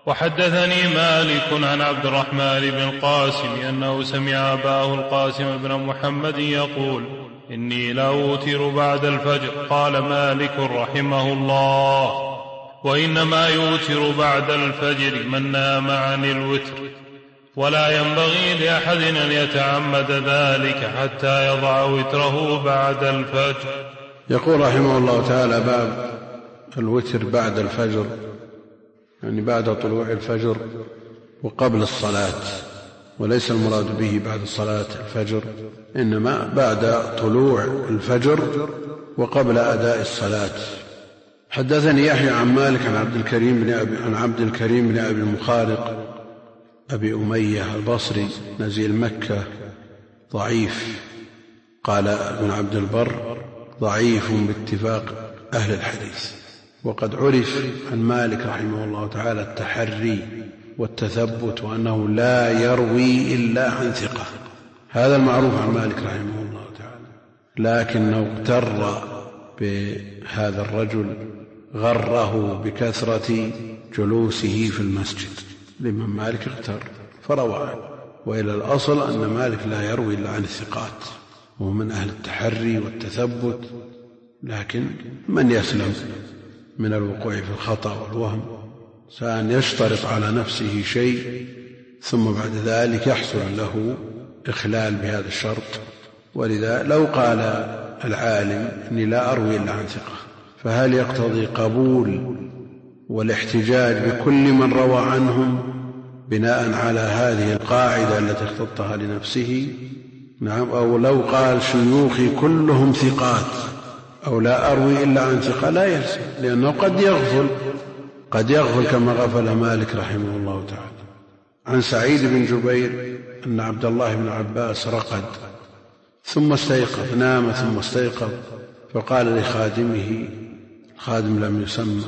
وحدثني مالك عن عبد الرحمن بن القاسم أنه سمع أباه القاسم بن محمد يقول إني لأوتر بعد الفجر. قال مالك رحمه الله وإنما يوتر بعد الفجر من نام عن الوتر، ولا ينبغي لأحد أن يتعمد ذلك حتى يضع وتره بعد الفجر. يقول رحمه الله تعالى باب الوتر بعد الفجر، يعني بعد طلوع الفجر وقبل الصلاة، وليس المراد به بعد صلاة الفجر، إنما بعد طلوع الفجر وقبل أداء الصلاة. حدثني يحيى عن مالك عن عبد الكريم بن أبي المخارق أبي أمية البصري نزيل مكة ضعيف. قال ابن عبد البر ضعيف باتفاق أهل الحديث. وقد عرف عن مالك رحمه الله تعالى التحري والتثبت، وأنه لا يروي إلا عن ثقة، هذا المعروف عن مالك رحمه الله تعالى. لكنه اغتر بهذا الرجل، غره بكثرة جلوسه في المسجد. الإمام مالك اغتر فروى عنه، وإلى الأصل أن مالك لا يروي إلا عن الثقات، وهو من أهل التحري والتثبت. لكن من يسلم من الوقوع في الخطأ والوهم سأن يشترط على نفسه شيء ثم بعد ذلك يحصل له إخلال بهذا الشرط. ولذا لو قال العالم إني لا أروي إلا عن ثقة، فهل يقتضي قبول والاحتجاج بكل من روى عنهم بناء على هذه القاعدة التي اختطها لنفسه؟ نعم. أو لو قال شيوخي كلهم ثقات أو لا أروي إلا عن ثقة، لا يلزم، لأنه قد يغفل كما غفل مالك رحمه الله تعالى. عن سعيد بن جبير أن عبد الله بن عباس رقد ثم استيقظ، نام ثم استيقظ، فقال لخادمه، الخادم لم يسمى،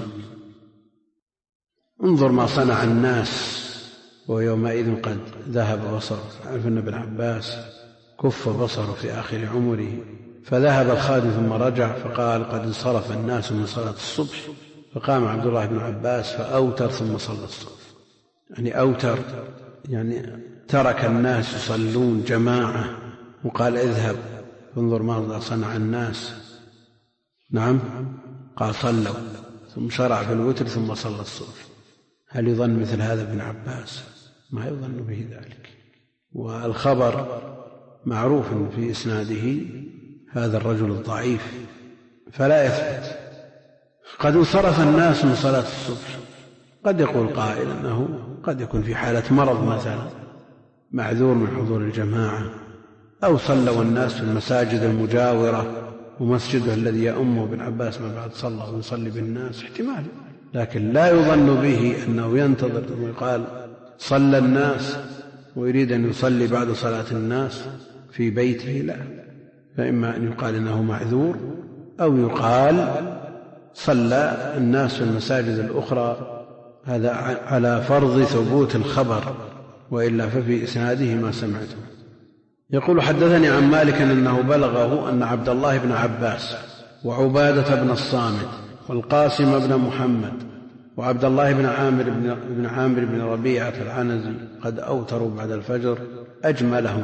انظر ما صنع الناس، ويومئذ قد ذهب بصره. عرف أن ابن عباس كف بصره في آخر عمره، فذهب الخادم ثم رجع فقال قد انصرف الناس من صلاة الصبح، فقام عبد الله بن عباس فأوتر ثم صلى الصبح. يعني أوتر يعني ترك الناس يصلون جماعة وقال اذهب انظر ماذا صنع الناس. نعم. قال صلوا، ثم شرع في الوتر ثم صلى الصبح. هل يظن مثل هذا ابن عباس؟ ما يظن به ذلك. والخبر معروف في إسناده هذا الرجل الضعيف فلا يثبت. قد انصرف الناس من صلاة الصبح، قد يقول قائل أنه قد يكون في حالة مرض مثلا، معذور من حضور الجماعة، أو صلوا الناس في المساجد المجاورة ومسجده الذي يأمه ابن عباس ما بعد صلى ويصلي بالناس، احتمال. لكن لا يظن به أنه ينتظر ويقال صلى الناس ويريد أن يصلي بعد صلاة الناس في بيته، لا. فإما أن يقال إنه معذور، أو يقال صلى الناس في المساجد الأخرى، هذا على فرض ثبوت الخبر، وإلا ففي إسناده ما سمعته. يقول حدثني عن مالك أنه بلغه أن عبد الله بن عباس وعبادة بن الصامت والقاسم بن محمد وعبد الله بن عامر بن ربيعة العنزي قد أوتروا بعد الفجر، أجملهم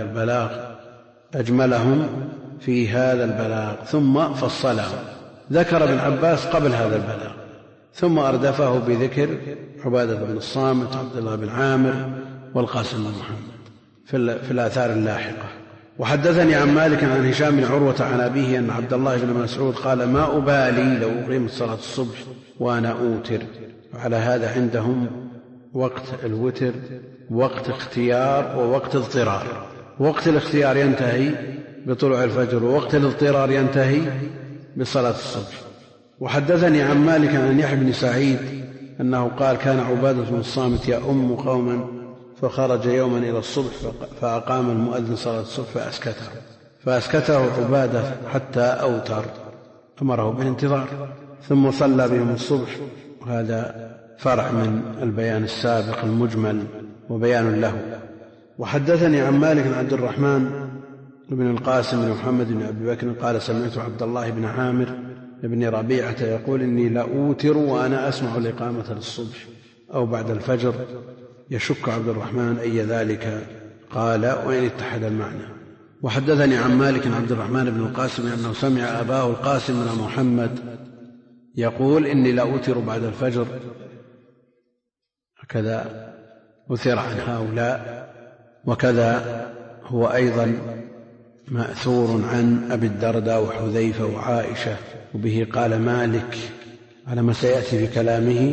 في هذا البلاغ ثم فصلهم. ذكر ابن عباس قبل هذا البلاغ، ثم أردفه بذكر عبادة بن الصامت عبد الله بن عامر والقاسم بن محمد في الآثار اللاحقة. وحدثني عن مالك عن هشام بن عروة عن أبيه أن عبد الله بن مسعود قال ما أبالي لو أقيمت صلاة الصبح وأنا أوتر. وعلى هذا عندهم وقت الوتر وقت اختيار ووقت اضطرار. وقت الاختيار ينتهي بطلوع الفجر، ووقت الاضطرار ينتهي بصلاة الصبح. وحدثني عن مالك عن يحيى بن سعيد أنه قال كان عبادة بن الصامت يؤم قوما فخرج يوما إلى الصبح فأقام المؤذن صلاة الصبح فأسكته عبادة حتى أوتر، أمره بالانتظار، ثم صلى بهم الصبح. وهذا فرع من البيان السابق المجمل وبيان له. وحدثني عن مالك عن عبد الرحمن بن القاسم بن محمد بن أبي بكر قال سمعت عبد الله بن عامر بن ربيعة يقول إني لأوتر وأنا أسمع الإقامة للصبح. أو بعد الفجر، يشك عبد الرحمن أي ذلك قال وإن اتحد المعنى. وحدثني عن مالك عبد الرحمن بن القاسم أنه سمع أباه القاسم بن محمد يقول إني لا أوتر بعد الفجر، هكذا أثر عن هؤلاء. وكذا هو أيضا مأثور عن أبي الدرداء وحذيفة وعائشة، وبه قال مالك على ما سيأتي في كلامه،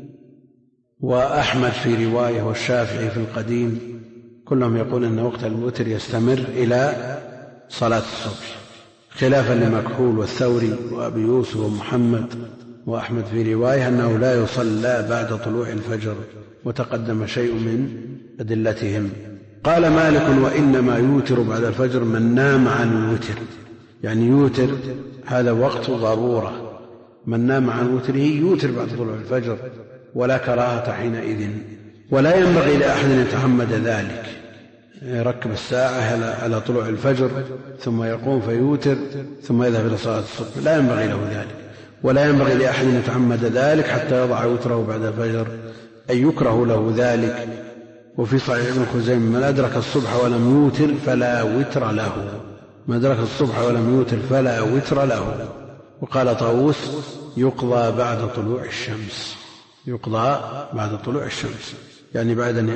وأحمد في رواية والشافعي في القديم، كلهم يقول أن وقت الوتر يستمر إلى صلاة الصبح، خلافا لمكحول والثوري وأبي يوسف ومحمد وأحمد في رواية أنه لا يصلى بعد طلوع الفجر، وتقدم شيء من أدلتهم. قال مالك وإنما يوتر بعد الفجر من نام عن الوتر، يعني يوتر هذا وقت ضرورة، من نام عن وتره يوتر بعد طلوع الفجر، ولا كراهة حينئذ. ولا ينبغي لأحد أن يتعمد ذلك، يركب الساعة على طلوع الفجر ثم يقوم فيوتر ثم يذهب إلى صلاة الصبح، لا ينبغي له ذلك. ولا ينبغي لأحد أن يتعمد ذلك حتى يضع وتره بعد الفجر، أي يكره له ذلك. وفي صحيح ابن خزيمة من أدرك الصبح ولم يوتر فلا وتر له، من أدرك الصبح ولم يوتر فلا وتر له. وقال طاووس يقضى بعد طلوع الشمس، يقضى بعد طلوع الشمس، يعني بعد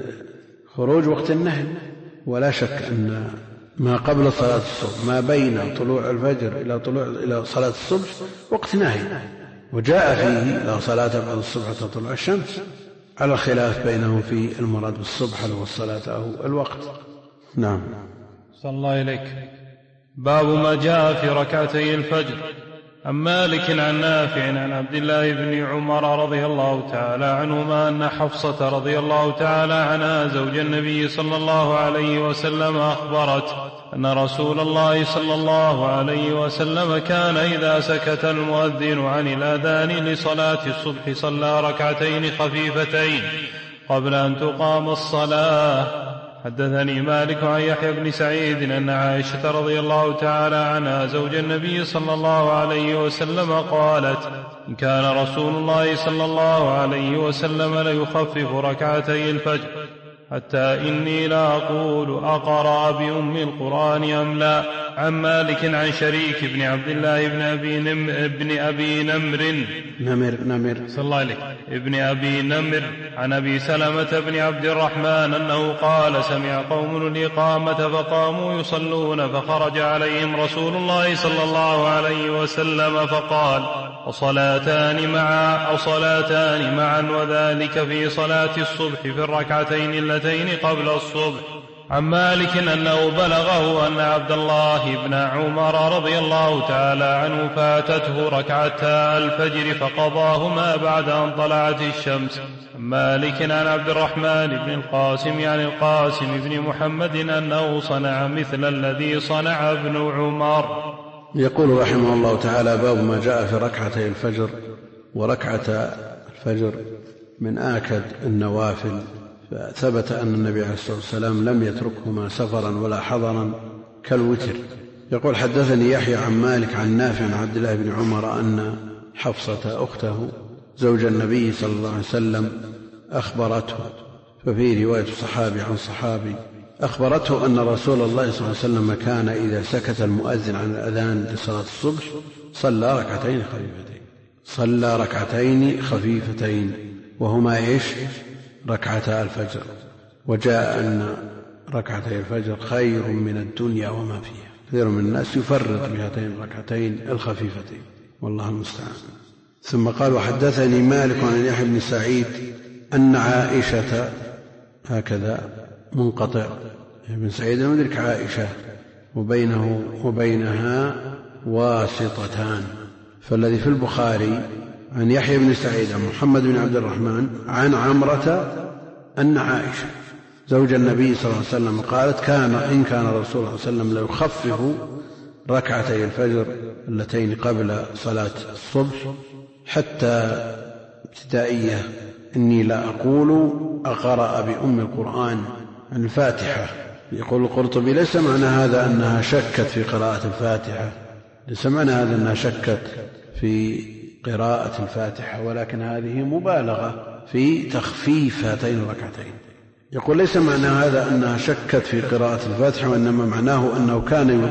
خروج وقت النهي. ولا شك أن ما قبل صلاة الصبح ما بين طلوع الفجر إلى صلاة الصبح وقت نهي، وجاء فيه لا صلاة بعد الصبح حتى تطلع الشمس، على الخلاف بينهم في المراد بالصبح هو الصلاة أو الوقت. نعم. صلى الله إليك. باب ما جاء في ركعتي الفجر. عن مالك عن نافع عن عبد الله بن عمر رضي الله تعالى عنهما أن حفصة رضي الله تعالى عنها زوج النبي صلى الله عليه وسلم أخبرت أن رسول الله صلى الله عليه وسلم كان إذا سكت المؤذن عن الأذان لصلاة الصبح صلى ركعتين خفيفتين قبل أن تقام الصلاة. حدثني مالك عن يحيى بن سعيد أن عائشة رضي الله تعالى عنها زوج النبي صلى الله عليه وسلم قالت إن كان رسول الله صلى الله عليه وسلم ليخفف ركعتي الفجر حتى إني لا أقول أقرأ بأم القرآن أم لا. عن مالك عن شريك بن عبد الله بن أبي نمر صلى الله عليه ابن أبي نمر عن أبي سلمة بن عبد الرحمن أنه قال سمع قوم الإقامة فقاموا يصلون فخرج عليهم رسول الله صلى الله عليه وسلم فقال أصلاتان معا وذلك في صلاة الصبح في الركعتين اللتين قبل الصبح. عن مالك أنه بلغه أن عبد الله بن عمر رضي الله تعالى عنه فاتته ركعتا الفجر فقضاهما بعد أن طلعت الشمس. عن مالك عن عبد الرحمن بن القاسم عن القاسم بن محمد أنه صنع مثل الذي صنع ابن عمر. يقول رحمه الله تعالى باب ما جاء في ركعتي الفجر. وركعة الفجر من آكد النوافل، فثبت أن النبي عليه الصلاة والسلام لم يتركهما سفرا ولا حضرا كالوتر. يقول حدثني يحيى عن مالك عن نافع عن عبد الله بن عمر أن حفصة أخته زوج النبي صلى الله عليه وسلم أخبرته، ففي رواية صحابي عن صحابي أخبرته أن رسول الله صلى الله عليه وسلم كان إذا سكت المؤذن عن الأذان لصلاة الصبح صلى ركعتين خفيفتين وهما إيش؟ ركعتا الفجر. وجاء أن ركعتي الفجر خير من الدنيا وما فيها، كثير من الناس يفرط بهاتين الركعتين الخفيفتين والله المستعان. ثم قال وحدثني مالك عن يحيى بن سعيد أن عائشة، هكذا منقطع ابن سعيد المدرك عائشة وبينه وبينها واسطتان، فالذي في البخاري عن يحيى بن سعيد عن محمد بن عبد الرحمن عن عمرة أن عائشة زوج النبي صلى الله عليه وسلم قالت إن كان رسول الله صلى الله عليه وسلم ليخفف ركعتي الفجر اللتين قبل صلاة الصبح حتى ابتدائية إني لا أقول أقرأ بأم القرآن عن الفاتحة. يقول القرطبي ليس معنى هذا أنها شكت في قراءة الفاتحة، ليس معنى هذا أنها شكت في قراءة الفاتحة، ولكن هذه مبالغة في تخفيف هاتين الركعتين. يقول ليس معنى هذا أنها شكت في قراءة الفاتحة، وإنما معناه أنه كان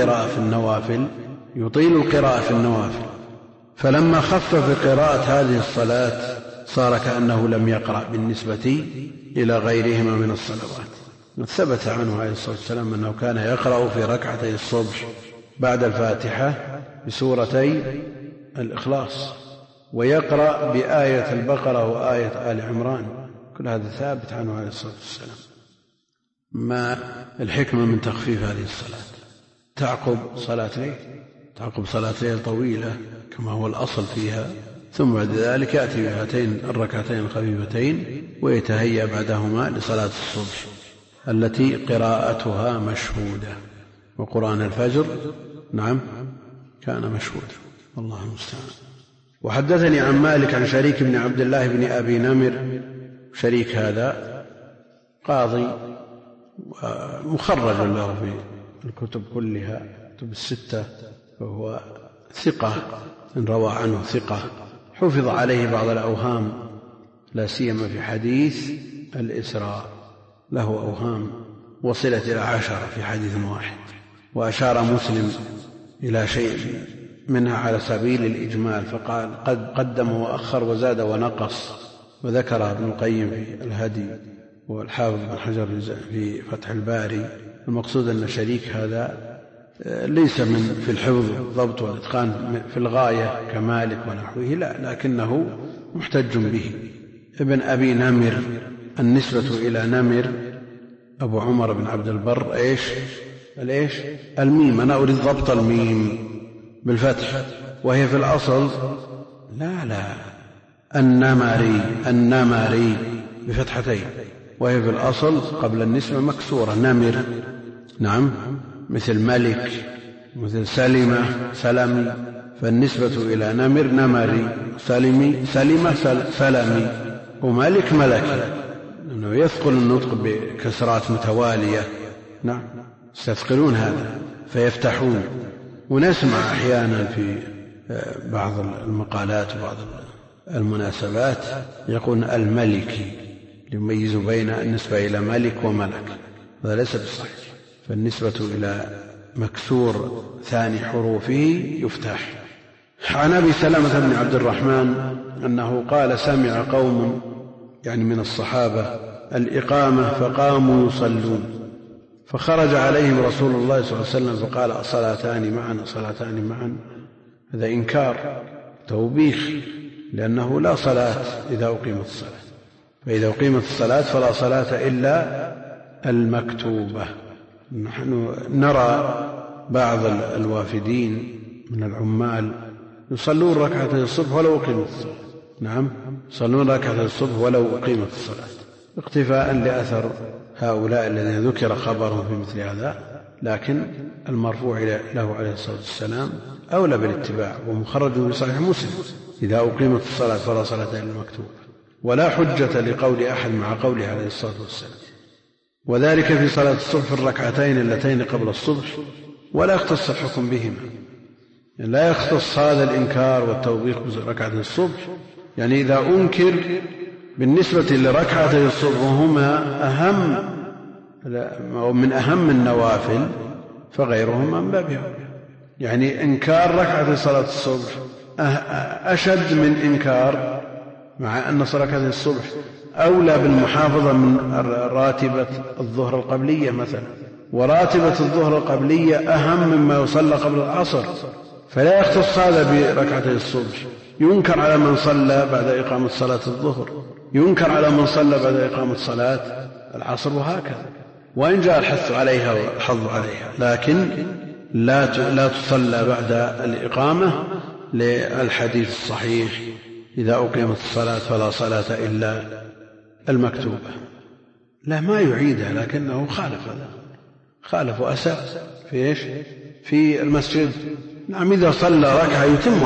يطيل القراءة في النوافل، فلما خفف قراءة هذه الصلاة صار كأنه لم يقرأ بالنسبة إلى غيرهما من الصلوات. ثبت عنه عليه الصلاة والسلام أنه كان يقرأ في ركعتي الصبح بعد الفاتحة بسورتي الإخلاص، ويقرأ بآية البقرة وآية آل عمران، كل هذا ثابت عنه عليه الصلاة والسلام. ما الحكمة من تخفيف هذه الصلاة؟ تعقب صلاة ليل طويلة كما هو الأصل فيها، ثم بعد ذلك يأتي بهاتين الركعتين الخفيفتين ويتهيأ بعدهما لصلاة الصبح التي قراءتها مشهودة. وقرآن الفجر نعم كان مشهودا، الله المستعان. وحدثني عن مالك عن شريك بن عبد الله بن أبي نمر. شريك هذا قاضي مخرج له في الكتب كلها، الكتب الستة، فهو ثقة إن روى عنه ثقة، حفظ عليه بعض الأوهام لا سيما في حديث الإسراء، له أوهام وصلت إلى 10 في حديث واحد، وأشار مسلم إلى شيء منها على سبيل الإجمال فقال قد قدم وأخر وزاد ونقص، وذكر ابن القيم في الهدي والحافظ بن حجر في فتح الباري. المقصود أن شريك هذا ليس من في الحفظ والضبط والإتقان في الغاية كمالك ونحوه، لا، لكنه محتج به. ابن أبي نمر، النسبة إلى نمر أبو عمر بن عبد البر الميم، أنا أريد ضبط الميم بالفتح، وهي في الأصل لا النمري بفتحتين، وهي في الأصل قبل النسبة مكسورة نمر، نعم، مثل ملك، مثل سلمي، فالنسبة إلى نمر نمري، سلمة سلمي، وملك ملكي، لأنه يثقل النطق بكسرات متوالية، نعم، يستثقلون هذا فيفتحون. ونسمع أحيانا في بعض المقالات وبعض المناسبات يقول الملكي ليميز بين النسبة إلى ملك وملك، هذا ليس بصحيح، فالنسبة إلى مكسور ثاني حروفه يفتح. عن أبي سلمة بن عبد الرحمن أنه قال سمع قوم يعني من الصحابة الإقامة فقاموا يصلون، فخرج عليهم رسول الله صلى الله عليه وسلم فقال أصلاتان معا، هذا إنكار توبيخ، لأنه لا صلاة إذا أقيمت الصلاة، فإذا أقيمت الصلاة فلا صلاة إلا المكتوبة. نحن نرى بعض الوافدين من العمال يصلون ركعتي الصبح ولو أقيمت الصلاة، نعم، يصلون ركعتي الصبح ولو أقيمت الصلاة، اقتفاء لأثر هؤلاء الذين ذكر خبرهم في مثل هذا، لكن المرفوع له عليه الصلاة والسلام أولى بالاتباع، ومخرج في صحيح مسلم إذا أقيمت الصلاة فلا صلاة إلا المكتوبة، ولا حجة لقول أحد مع قوله عليه الصلاة والسلام، وذلك في صلاة الصبح في الركعتين اللتين قبل الصبح، ولا يختص الحكم بهما، يعني لا يختص هذا الإنكار والتوبيخ بركعتي الصبح، يعني إذا أنكر بالنسبة لركعتي الصبح وهما من أهم النوافل فغيرهما من باب أولى، يعني إنكار ركعتي صلاة الصبح أشد من إنكار، مع أن ركعتي الصبح أولى بالمحافظة من راتبة الظهر القبلية مثلا، وراتبة الظهر القبلية أهم مما يصلى قبل العصر، فلا يختص هذا بركعتي الصبح، ينكر على من صلى بعد إقامة صلاة الظهر، ينكر على من صلى بعد إقامة صلاة العصر، وهكذا، وإن جاء الحث عليها والحظ عليها، لكن لا تصلى بعد الإقامة للحديث الصحيح إذا أقيمت الصلاة فلا صلاة إلا المكتوبة. لا، ما يعيدها، لكنه خالف وأساء في المسجد، نعم، إذا صلى ركعة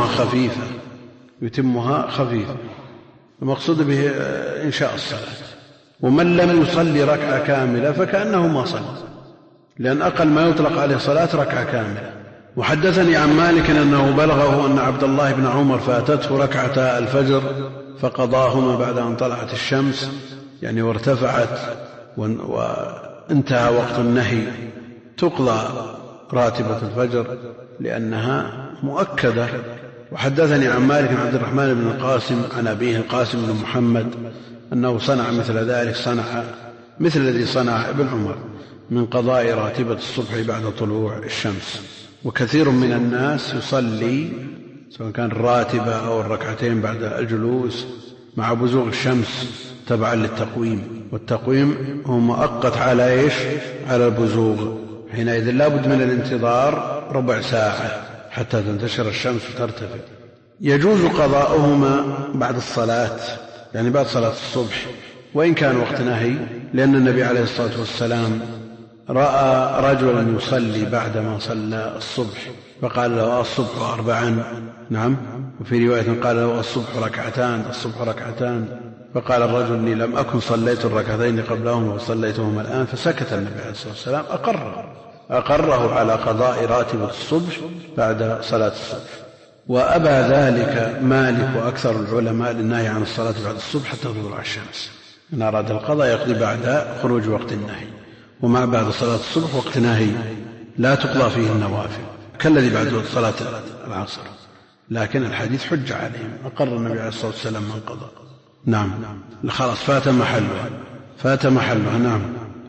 يتمها خفيفة، المقصود به إنشاء الصلاة، ومن لم يصلي ركعة كاملة فكأنه ما صلى، لأن أقل ما يطلق عليه صلاة ركعة كاملة. وحدثني عن مالك أنه بلغه أن عبد الله بن عمر فاتته ركعتا الفجر فقضاهما بعد أن طلعت الشمس يعني وارتفعت وانتهى وقت النهي تقضى راتبة الفجر لأنها مؤكدة. وحدثني عن مالك بن عبد الرحمن بن القاسم عن أبيه القاسم بن محمد أنه صنع مثل ذلك، صنع مثل الذي صنع ابن عمر من قضاء راتبة الصبح بعد طلوع الشمس. وكثير من الناس يصلي سواء كان الراتبة أو الركعتين بعد الجلوس مع بزوغ الشمس تبعا للتقويم، والتقويم هو مؤقت على إيش؟ على البزوغ. حينئذ لا بد من الانتظار ربع ساعة حتى تنتشر الشمس وترتفع. يجوز قضاؤهما بعد الصلاة، يعني بعد صلاة الصبح وإن كان وقت نهي، لأن النبي عليه الصلاة والسلام رأى رجلا يصلي بعدما صلى الصبح فقال له الصبح 4. نعم. وفي رواية قال له الصبح ركعتان، الصبح ركعتان. فقال الرجل إني لم أكن صليت الركعتين قبلهما وصليتهما الآن. فسكت النبي عليه الصلاة والسلام أقره على قضاء راتبة الصبح بعد صلاة الصبح. وأبى ذلك مالك وأكثر العلماء للنهي عن الصلاة بعد الصبح حتى تطلع الشمس. إن أراد القضاء يقضي بعد خروج وقت النهي، وما بعد صلاة الصبح وقت نهي لا تقضى فيه النوافل كالذي بعد صلاة العصر، لكن الحديث حجة عليهم. أقر النبي عليه الصلاة والسلام من قضى. نعم. خلاص فات محلها. نعم.